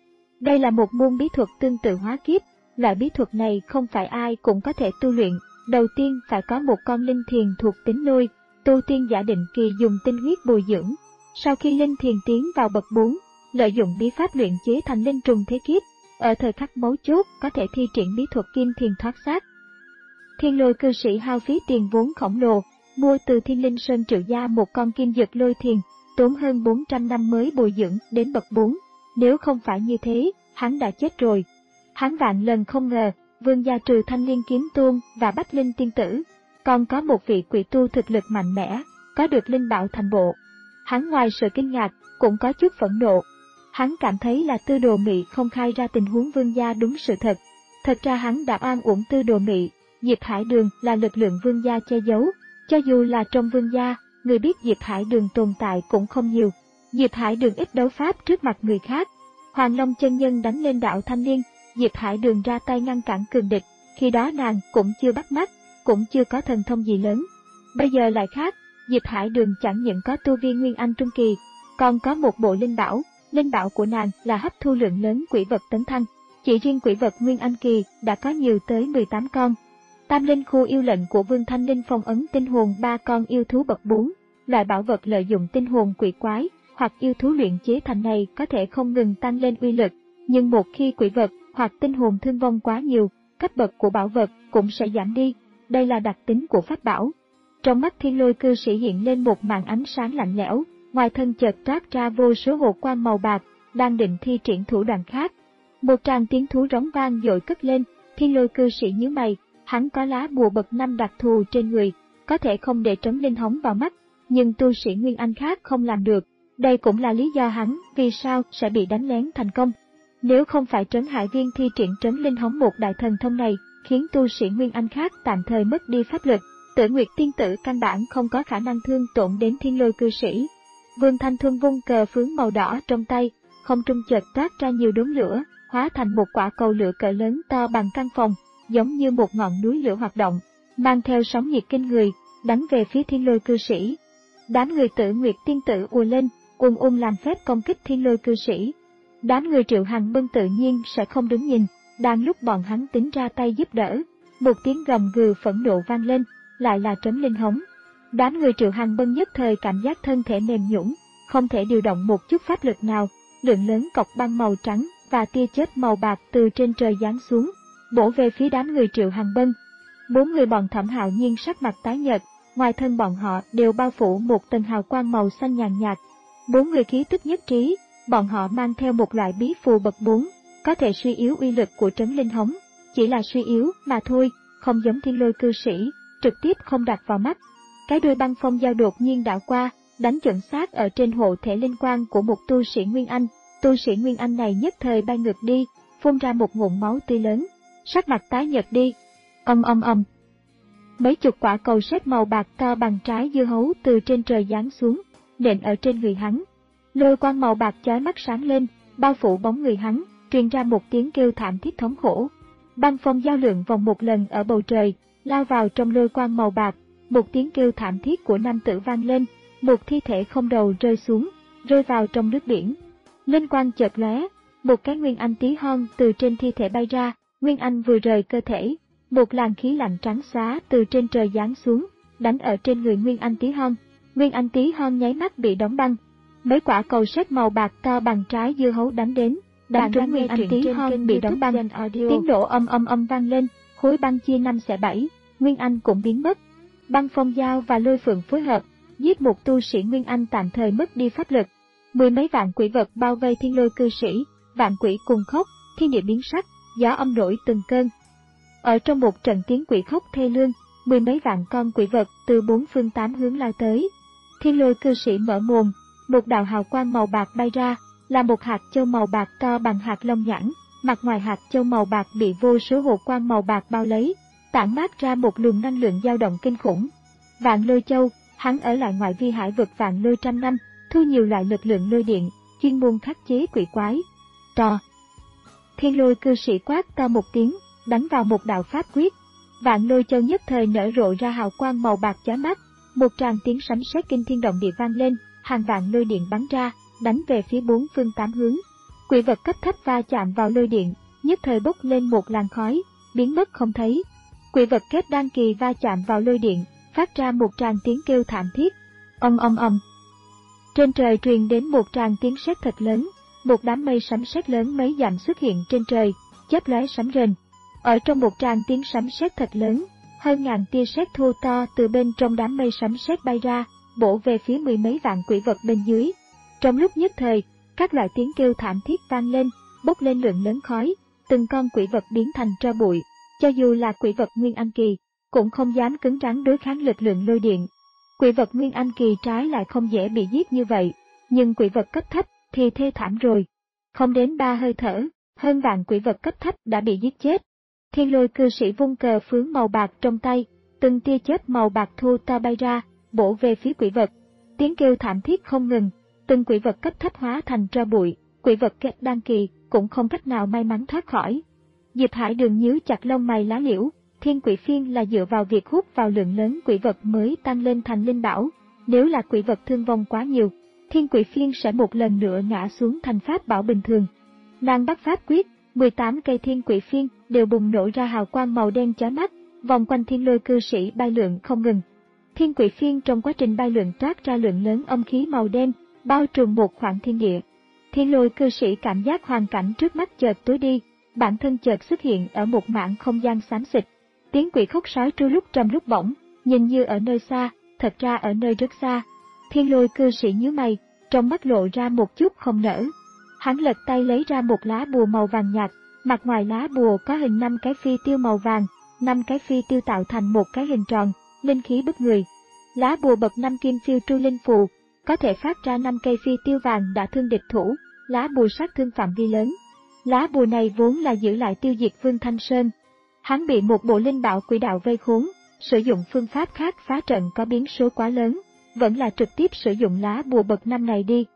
Đây là một môn bí thuật tương tự hóa kiếp, loại bí thuật này không phải ai cũng có thể tu luyện, đầu tiên phải có một con linh thiền thuộc tính lôi, tu tiên giả định kỳ dùng tinh huyết bồi dưỡng. Sau khi linh thiền tiến vào bậc bốn, lợi dụng bí pháp luyện chế thành linh trùng thế kiếp, ở thời khắc mấu chốt có thể thi triển bí thuật kim thiền thoát xác. Thiên Lôi cư sĩ hao phí tiền vốn khổng lồ, mua từ Thiên Linh Sơn Triệu gia một con kim dực lôi thiền, tốn hơn bốn trăm năm mới bồi dưỡng đến bậc bốn. Nếu không phải như thế, hắn đã chết rồi. Hắn vạn lần không ngờ, vương gia trừ Thanh Liên Kiếm Tôn và Bách Linh Tiên Tử, còn có một vị quỷ tu thực lực mạnh mẽ, có được linh bảo thành bộ. Hắn ngoài sự kinh ngạc, cũng có chút phẫn nộ. Hắn cảm thấy là Tư Đồ Mị không khai ra tình huống vương gia đúng sự thật. Thật ra hắn đã oan uổng Tư Đồ Mị, Diệp Hải Đường là lực lượng vương gia che giấu. Cho dù là trong vương gia, người biết Diệp Hải Đường tồn tại cũng không nhiều. Diệp Hải Đường ít đấu pháp trước mặt người khác. Hoàng Long chân nhân đánh lên đạo Thanh Liên, Diệp Hải Đường ra tay ngăn cản cường địch, khi đó nàng cũng chưa bắt mắt, cũng chưa có thần thông gì lớn. Bây giờ lại khác, Diệp Hải Đường chẳng những có tu vi Nguyên Anh Trung Kỳ, còn có một bộ linh bảo, linh bảo của nàng là hấp thu lượng lớn quỷ vật tấn thăng. Chỉ riêng quỷ vật Nguyên Anh Kỳ đã có nhiều tới mười tám con. Tam linh khu yêu lệnh của Vương Thanh Linh phong ấn tinh hồn ba con yêu thú bậc bốn, loại bảo vật lợi dụng tinh hồn quỷ quái hoặc yêu thú luyện chế thành này có thể không ngừng tăng lên uy lực, nhưng một khi quỷ vật hoặc tinh hồn thương vong quá nhiều, cấp bậc của bảo vật cũng sẽ giảm đi. Đây là đặc tính của pháp bảo. Trong mắt Thiên Lôi cư sĩ hiện lên một màn ánh sáng lạnh lẽo, ngoài thân chợt toát ra vô số hồ quang màu bạc, đang định thi triển thủ đoạn khác. Một tràng tiếng thú rống vang dội cất lên, Thiên Lôi cư sĩ nhíu mày, hắn có lá bùa bậc năm đặc thù trên người, có thể không để trấn linh hống vào mắt, nhưng tu sĩ Nguyên Anh khác không làm được. Đây cũng là lý do hắn vì sao sẽ bị đánh lén thành công. Nếu không phải Trấn Hải Viên thi triển trấn linh hống một đại thần thông này, khiến tu sĩ Nguyên Anh khác tạm thời mất đi pháp lực, Tử Nguyệt tiên tử căn bản không có khả năng thương tổn đến Thiên Lôi cư sĩ. Vương Thanh Thuân vung cờ phướng màu đỏ trong tay, không trung chợt toát ra nhiều đốm lửa, hóa thành một quả cầu lửa cỡ lớn to bằng căn phòng, giống như một ngọn núi lửa hoạt động, mang theo sóng nhiệt kinh người, đánh về phía Thiên Lôi cư sĩ. Đám người Tử Nguyệt tiên tử ùa lên, ung ung làm phép công kích Thiên Lôi cư sĩ. Đám người Triệu Hằng Bân tự nhiên sẽ không đứng nhìn, đang lúc bọn hắn tính ra tay giúp đỡ, một tiếng gầm gừ phẫn nộ vang lên, lại là trấn linh hống. Đám người Triệu Hằng Bân nhất thời cảm giác thân thể mềm nhũn, không thể điều động một chút pháp lực nào, lượng lớn cọc băng màu trắng và tia chớp màu bạc từ trên trời giáng xuống, bổ về phía đám người Triệu Hằng Bân. Bốn người bọn Thẩm Hạo Nhiên sắc mặt tái nhợt, ngoài thân bọn họ đều bao phủ một tầng hào quang màu xanh nhàn nhạt. Bốn người khí tức nhất trí, bọn họ mang theo một loại bí phù bậc bốn, có thể suy yếu uy lực của trấn linh hống, chỉ là suy yếu mà thôi, không giống Thiên Lôi cư sĩ, trực tiếp không đặt vào mắt. Cái đuôi băng phong dao đột nhiên đảo qua, đánh chuẩn xác ở trên hộ thể linh quang của một tu sĩ Nguyên Anh. Tu sĩ Nguyên Anh này nhất thời bay ngược đi, phun ra một ngụm máu tươi lớn, sắc mặt tái nhợt đi. Ầm ầm ầm. Mấy chục quả cầu sét màu bạc to bằng trái dưa hấu từ trên trời giáng xuống, nện ở trên người hắn. Lôi quang màu bạc chói mắt sáng lên, bao phủ bóng người hắn, truyền ra một tiếng kêu thảm thiết thống khổ. Băng phong dao lượn vòng một lần ở bầu trời, lao vào trong lôi quang màu bạc, một tiếng kêu thảm thiết của nam tử vang lên, một thi thể không đầu rơi xuống, rơi vào trong nước biển. Linh quang chợt lóe, một cái nguyên anh tí hon từ trên thi thể bay ra, nguyên anh vừa rời cơ thể, một làn khí lạnh trắng xóa từ trên trời giáng xuống, đánh ở trên người Nguyên Anh Tí Hon. Nguyên Anh Tí Hon nháy mắt bị đóng băng. Mấy quả cầu sét màu bạc to bằng trái dưa hấu đánh đến, đánh trúng Nguyên Anh Tí Hon bị đóng băng. Tiếng nổ âm âm âm vang lên, khối băng chia năm xẻ bảy, Nguyên Anh cũng biến mất. Băng Phong Dao và Lôi Phượng phối hợp, giết một tu sĩ Nguyên Anh tạm thời mất đi pháp lực. Mười mấy vạn quỷ vật bao vây Thiên Lôi cư sĩ, vạn quỷ cùng khóc, thiên địa biến sắc, gió âm nổi từng cơn. Ở trong một trận tiếng quỷ khóc thê lương, mười mấy vạn con quỷ vật từ bốn phương tám hướng lao tới. Thiên Lôi cư sĩ mở mồm, một đạo hào quang màu bạc bay ra, là một hạt châu màu bạc to bằng hạt lông nhãn, mặt ngoài hạt châu màu bạc bị vô số hồ quang màu bạc bao lấy, tản mát ra một luồng năng lượng dao động kinh khủng. Vạn Lôi Châu, hắn ở lại ngoại vi hải vực Vạn Lôi trăm năm, thu nhiều loại lực lượng lôi điện, chuyên môn khắc chế quỷ quái. Trò. Thiên Lôi cư sĩ quát to một tiếng, đánh vào một đạo pháp quyết. Vạn Lôi Châu nhất thời nở rộ ra hào quang màu bạc chói mắt, một tràng tiếng sấm sét kinh thiên động địa vang lên, hàng vạn lôi điện bắn ra, đánh về phía bốn phương tám hướng. Quỷ vật cấp thấp va chạm vào lôi điện, nhất thời bốc lên một làn khói, biến mất không thấy. Quỷ vật kép đan kỳ va chạm vào lôi điện, phát ra một tràng tiếng kêu thảm thiết. Ầm ầm ầm. Trên trời truyền đến một tràng tiếng sét thật lớn, một đám mây sấm sét lớn mấy dặm xuất hiện trên trời, chớp lóe sấm rền. Ở trong một tràng tiếng sấm sét thật lớn, hơn ngàn tia sét thô to từ bên trong đám mây sấm sét bay ra, bổ về phía mười mấy vạn quỷ vật bên dưới. Trong lúc nhất thời, các loại tiếng kêu thảm thiết vang lên, bốc lên lượng lớn khói, từng con quỷ vật biến thành tro bụi. Cho dù là quỷ vật Nguyên Anh Kỳ, cũng không dám cứng rắn đối kháng lực lượng lôi điện. Quỷ vật Nguyên Anh Kỳ trái lại không dễ bị giết như vậy, nhưng quỷ vật cấp thấp thì thê thảm rồi. Không đến ba hơi thở, hơn vạn quỷ vật cấp thấp đã bị giết chết. Thiên Lôi cư sĩ vung cờ phướng màu bạc trong tay, từng tia chớp màu bạc thô to bay ra, bổ về phía quỷ vật. Tiếng kêu thảm thiết không ngừng, từng quỷ vật cấp thấp hóa thành tro bụi, quỷ vật kết đan kỳ cũng không cách nào may mắn thoát khỏi. Diệp Hải Đường nhíu chặt lông mày lá liễu, Thiên Quỷ Phiên là dựa vào việc hút vào lượng lớn quỷ vật mới tăng lên thành linh bảo, nếu là quỷ vật thương vong quá nhiều, Thiên Quỷ Phiên sẽ một lần nữa ngã xuống thành pháp bảo bình thường. Nàng bắt pháp quyết, mười tám cây Thiên Quỷ Phiên đều bùng nổ ra hào quang màu đen chói mắt, vòng quanh Thiên Lôi cư sĩ bay lượn không ngừng. Thiên Quỷ Phiên trong quá trình bay lượn toát ra lượng lớn âm khí màu đen, bao trùm một khoảng thiên địa. Thiên Lôi cư sĩ cảm giác hoàn cảnh trước mắt chợt tối đi, bản thân chợt xuất hiện ở một mảng không gian xám xịt. Tiếng quỷ khóc sói tru lúc trầm lúc bổng, nhìn như ở nơi xa, thật ra ở nơi rất xa. Thiên Lôi cư sĩ nhíu mày, trong mắt lộ ra một chút không nở. Hắn lật tay lấy ra một lá bùa màu vàng nhạt, mặt ngoài lá bùa có hình năm cái phi tiêu màu vàng, năm cái phi tiêu tạo thành một cái hình tròn, linh khí bức người. Lá bùa bậc năm kim phiêu tru linh phù, có thể phát ra năm cây phi tiêu vàng đã thương địch thủ, lá bùa sát thương phạm vi lớn. Lá bùa này vốn là giữ lại tiêu diệt Vương Thanh Sơn. Hắn bị một bộ linh bảo quỷ đạo vây khốn, sử dụng phương pháp khác phá trận có biến số quá lớn, vẫn là trực tiếp sử dụng lá bùa bậc năm này đi.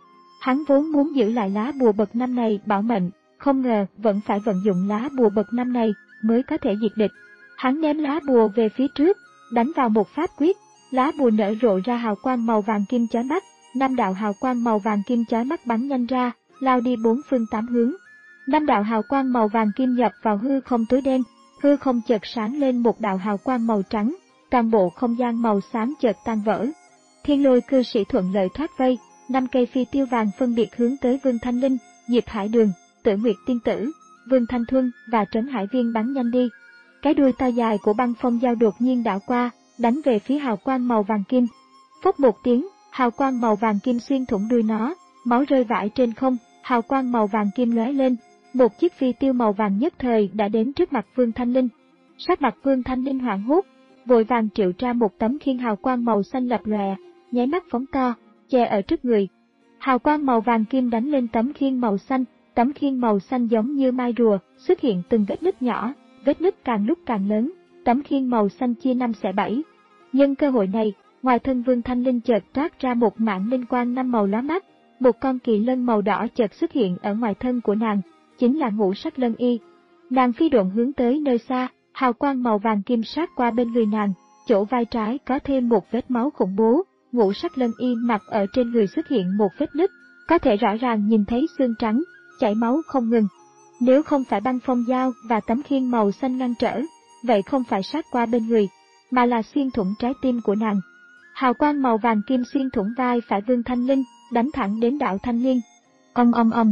Hắn vốn muốn giữ lại lá bùa bậc năm này bảo mệnh, không ngờ vẫn phải vận dụng lá bùa bậc năm này mới có thể diệt địch. Hắn ném lá bùa về phía trước, đánh vào một pháp quyết, lá bùa nở rộ ra hào quang màu vàng kim chói mắt, năm đạo hào quang màu vàng kim chói mắt bắn nhanh ra, lao đi bốn phương tám hướng. Năm đạo hào quang màu vàng kim nhập vào hư không tối đen, hư không chợt sáng lên một đạo hào quang màu trắng, toàn bộ không gian màu xám chợt tan vỡ. Thiên Lôi cư sĩ thuận lợi thoát vây, năm cây phi tiêu vàng phân biệt hướng tới Vương Thanh Linh, Diệp Hải Đường, Tử Nguyệt Tiên Tử, Vương Thanh Thuân và Trấn Hải Viên bắn nhanh đi. Cái đuôi to dài của Băng Phong Dao đột nhiên đảo qua, đánh về phía hào quang màu vàng kim. Phốc một tiếng, hào quang màu vàng kim xuyên thủng đuôi nó, máu rơi vãi trên không, hào quang màu vàng kim lóe lên, một chiếc phi tiêu màu vàng nhất thời đã đến trước mặt Vương Thanh Linh. Sắc mặt Vương Thanh Linh hoảng hốt, vội vàng triệu ra một tấm khiên hào quang màu xanh lập lòe, nháy mắt phóng to, che ở trước người. Hào quang màu vàng kim đánh lên tấm khiên màu xanh, tấm khiên màu xanh giống như mai rùa, xuất hiện từng vết nứt nhỏ, vết nứt càng lúc càng lớn, tấm khiên màu xanh chia năm xẻ bảy. Nhân cơ hội này, ngoài thân Vương Thanh Linh chợt toát ra một mảng linh quang năm màu lóa mắt, một con kỳ lân màu đỏ chợt xuất hiện ở ngoài thân của nàng, chính là Ngũ Sắc Lân Y. Nàng phi độn hướng tới nơi xa, hào quang màu vàng kim sát qua bên người nàng, chỗ vai trái có thêm một vết máu khủng bố. Ngũ Sắc Lân Y mặc ở trên người xuất hiện một vết nứt, có thể rõ ràng nhìn thấy xương trắng, chảy máu không ngừng. Nếu không phải Băng Phong Dao và tấm khiên màu xanh ngăn trở, vậy không phải sát qua bên người, mà là xuyên thủng trái tim của nàng. Hào quang màu vàng kim xuyên thủng vai phải Vương Thanh Linh, đánh thẳng đến đạo Thanh Liên. Ong ong ong.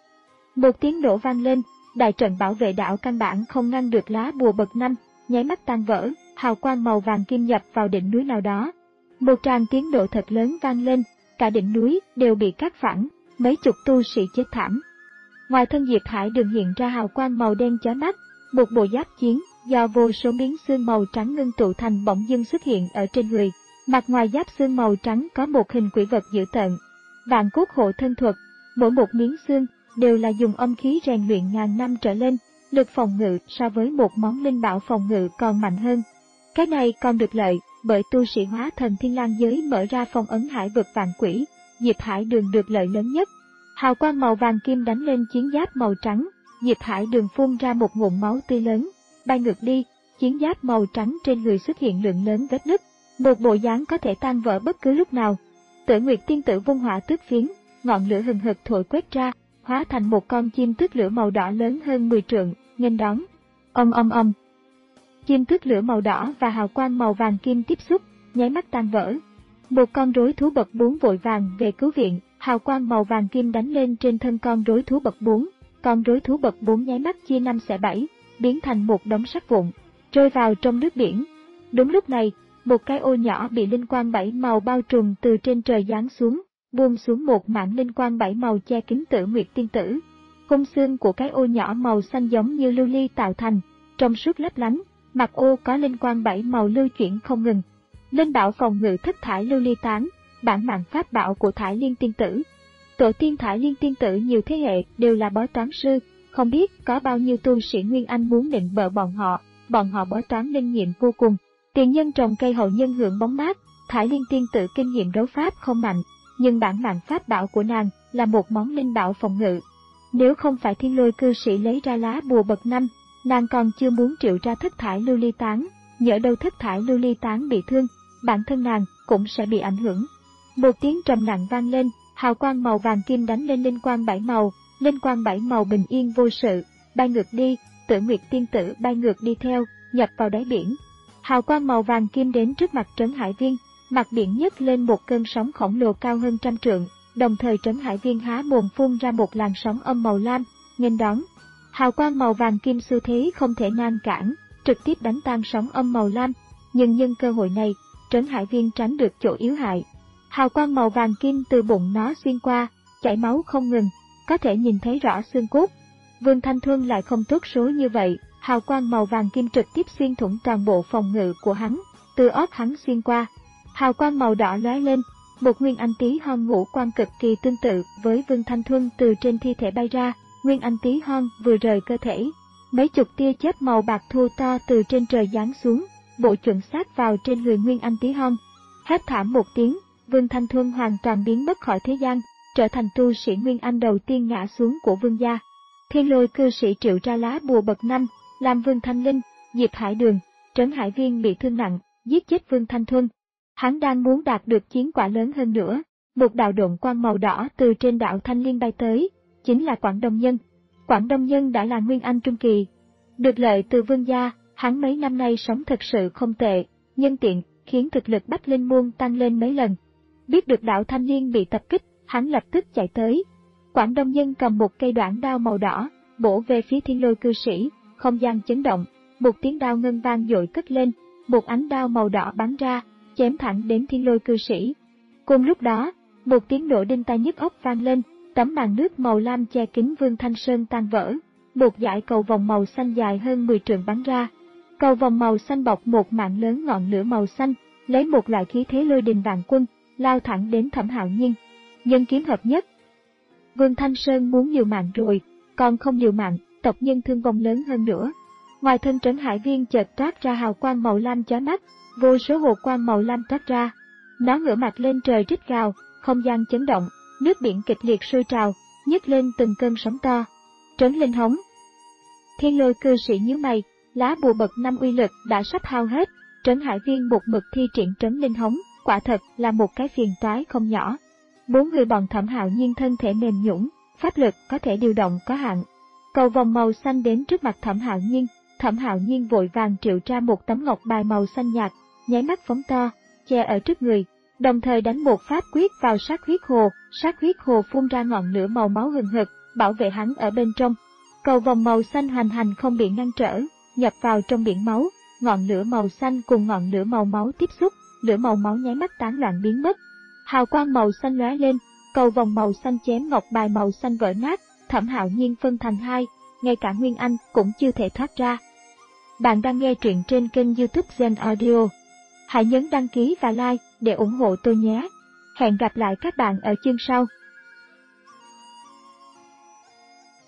Một tiếng nổ vang lên, đại trận bảo vệ đạo căn bản không ngăn được lá bùa bậc năm, nháy mắt tan vỡ, hào quang màu vàng kim nhập vào đỉnh núi nào đó. Một tràng tiếng nổ thật lớn vang lên, cả đỉnh núi đều bị cắt phẳng, mấy chục tu sĩ chết thảm. Ngoài thân Diệp Hải Đường hiện ra hào quang màu đen chói mắt, một bộ giáp chiến do vô số miếng xương màu trắng ngưng tụ thành bỗng dưng xuất hiện ở trên người. Mặt ngoài giáp xương màu trắng có một hình quỷ vật dữ tợn. Vạn cốt hộ thân thuật, mỗi một miếng xương đều là dùng âm khí rèn luyện ngàn năm trở lên, lực phòng ngự so với một món linh bảo phòng ngự còn mạnh hơn. Cái này còn được lợi bởi tu sĩ hóa thần thiên lang giới mở ra phong ấn hải vực vạn quỷ, Diệp Hải Đường được lợi lớn nhất. Hào quang màu vàng kim đánh lên chiến giáp màu trắng, Diệp Hải Đường phun ra một ngụm máu tươi lớn, bay ngược đi, chiến giáp màu trắng trên người xuất hiện lượng lớn vết nứt, một bộ dáng có thể tan vỡ bất cứ lúc nào. Tử Nguyệt tiên tử vung hỏa tước phiến, ngọn lửa hừng hực thổi quét ra, hóa thành một con chim tước lửa màu đỏ lớn hơn mười trượng, nghênh đón. Ong ong ong. Chim tước lửa màu đỏ và hào quang màu vàng kim tiếp xúc, nháy mắt tan vỡ. Một con rối thú bậc bốn vội vàng về cứu viện, hào quang màu vàng kim đánh lên trên thân con rối thú bậc bốn, con rối thú bậc bốn nháy mắt chia năm xẻ bảy, biến thành một đống sắt vụn, rơi vào trong nước biển. Đúng lúc này, một cái ô nhỏ bị linh quang bảy màu bao trùm từ trên trời giáng xuống, buông xuống một mảng linh quang bảy màu che kín Tử Nguyệt tiên tử. Khung xương của cái ô nhỏ màu xanh giống như lưu ly tạo thành, trong suốt lấp lánh, mặt ô có linh quang bảy màu lưu chuyển không ngừng. Linh bảo phòng ngự thất thải lưu ly tán, bản mạng pháp bảo của Thải Liên tiên tử. Tổ tiên Thải Liên tiên tử nhiều thế hệ đều là bói toán sư, không biết có bao nhiêu tu sĩ Nguyên Anh muốn định bợ bọn họ, bọn họ bói toán linh nghiệm vô cùng. Tiền nhân trồng cây hậu nhân hưởng bóng mát, Thải Liên tiên tử kinh nghiệm đấu pháp không mạnh, nhưng bản mạng pháp bảo của nàng là một món linh bảo phòng ngự. Nếu không phải Thiên Lôi cư sĩ lấy ra lá bùa bậc năm, nàng còn chưa muốn triệu ra thất thải lưu ly tán, nhỡ đâu thất thải lưu ly tán bị thương, bản thân nàng cũng sẽ bị ảnh hưởng. Một tiếng trầm nặng vang lên, hào quang màu vàng kim đánh lên linh quang bảy màu, linh quang bảy màu bình yên vô sự, bay ngược đi, Tử Nguyệt tiên tử bay ngược đi theo, nhập vào đáy biển. Hào quang màu vàng kim đến trước mặt Trấn Hải Viên, mặt biển nhấc lên một cơn sóng khổng lồ cao hơn trăm trượng, đồng thời Trấn Hải Viên há mồm phun ra một làn sóng âm màu lam, nghênh đón. Hào quang màu vàng kim xu thế không thể ngăn cản, trực tiếp đánh tan sóng âm màu lam, nhưng nhân cơ hội này, Trấn Hải Viên tránh được chỗ yếu hại. Hào quang màu vàng kim từ bụng nó xuyên qua, chảy máu không ngừng, có thể nhìn thấy rõ xương cốt. Vương Thanh Thuân lại không tốt số như vậy, hào quang màu vàng kim trực tiếp xuyên thủng toàn bộ phòng ngự của hắn, từ ót hắn xuyên qua. Hào quang màu đỏ lóe lên, một nguyên anh tí hon ngũ quan cực kỳ tương tự với Vương Thanh Thuân từ trên thi thể bay ra, nguyên anh tí hon vừa rời cơ thể. Mấy chục tia chớp màu bạc thô to từ trên trời giáng xuống, bộ chuẩn xác vào trên người nguyên anh tí hon. Hét thảm một tiếng, Vương Thanh Thuân hoàn toàn biến mất khỏi thế gian, trở thành tu sĩ Nguyên Anh đầu tiên ngã xuống của Vương gia. Thiên Lôi cư sĩ triệu ra lá bùa bậc năm, làm Vương Thanh Linh, Diệp Hải Đường, Trấn Hải Viên bị thương nặng, giết chết Vương Thanh Thuân. Hắn đang muốn đạt được chiến quả lớn hơn nữa, một đạo độn quang màu đỏ từ trên đạo Thanh Liên bay tới, chính là Quảng Đông Nhân. Quảng Đông Nhân đã là Nguyên Anh trung kỳ, được lợi từ Vương gia, hắn mấy năm nay sống thật sự không tệ, nhân tiện khiến thực lực Bách Linh môn tăng lên mấy lần. Biết được đạo Thanh Liên bị tập kích, hắn lập tức chạy tới. Quảng Đông Nhân cầm một cây đoạn đao màu đỏ, bổ về phía Thiên Lôi cư sĩ, không gian chấn động, một tiếng đao ngân vang dội cất lên, một ánh đao màu đỏ bắn ra, chém thẳng đến Thiên Lôi cư sĩ. Cùng lúc đó, một tiếng nổ đinh tai nhức óc vang lên, tấm màn nước màu lam che kín Vương Thanh Sơn tan vỡ, một dải cầu vòng màu xanh dài hơn mười trượng bắn ra. Cầu vòng màu xanh bọc một mạng lớn ngọn lửa màu xanh, lấy một loại khí thế lôi đình vạn quân, lao thẳng đến Thẩm Hạo Nhiên. Nhân kiếm hợp nhất. Vương Thanh Sơn muốn liều mạng rồi, còn không liều mạng, tộc nhân thương vong lớn hơn nữa. Ngoài thân Trấn Hải Viên chợt toát ra hào quang màu lam chói mắt, vô số hồ quang màu lam toát ra. Nó ngửa mặt lên trời rít gào, không gian chấn động, nước biển kịch liệt sôi trào, nhấc lên từng cơn sóng to. Trấn Linh Hống. Thiên Lôi cư sĩ nhíu mày, lá bùa bậc năm uy lực đã sắp hao hết, Trấn Hải Viên một mực thi triển Trấn Linh Hống, quả thật là một cái phiền toái không nhỏ. Bốn người bọn Thẩm Hạo Nhiên thân thể mềm nhũn, pháp lực có thể điều động có hạn. Cầu vòng màu xanh đến trước mặt Thẩm Hạo Nhiên, Thẩm Hạo Nhiên vội vàng triệu ra một tấm ngọc bài màu xanh nhạt, nháy mắt phóng to, che ở trước người, đồng thời đánh một pháp quyết vào sát huyết hồ, sát huyết hồ phun ra ngọn lửa màu máu hừng hực, bảo vệ hắn ở bên trong. Cầu vòng màu xanh hoành hành không bị ngăn trở, nhập vào trong biển máu, ngọn lửa màu xanh cùng ngọn lửa màu máu tiếp xúc, lửa màu máu nháy mắt tán loạn biến mất. Hào quang màu xanh lóe lên, cầu vòng màu xanh chém ngọc bài màu xanh vỡ nát, Thẩm Hạo Nhiên phân thành hai, ngay cả Nguyên Anh cũng chưa thể thoát ra. Bạn đang nghe truyện trên kênh YouTube Gen Audio. Hãy nhấn đăng ký và like để ủng hộ tôi nhé. Hẹn gặp lại các bạn ở chương sau.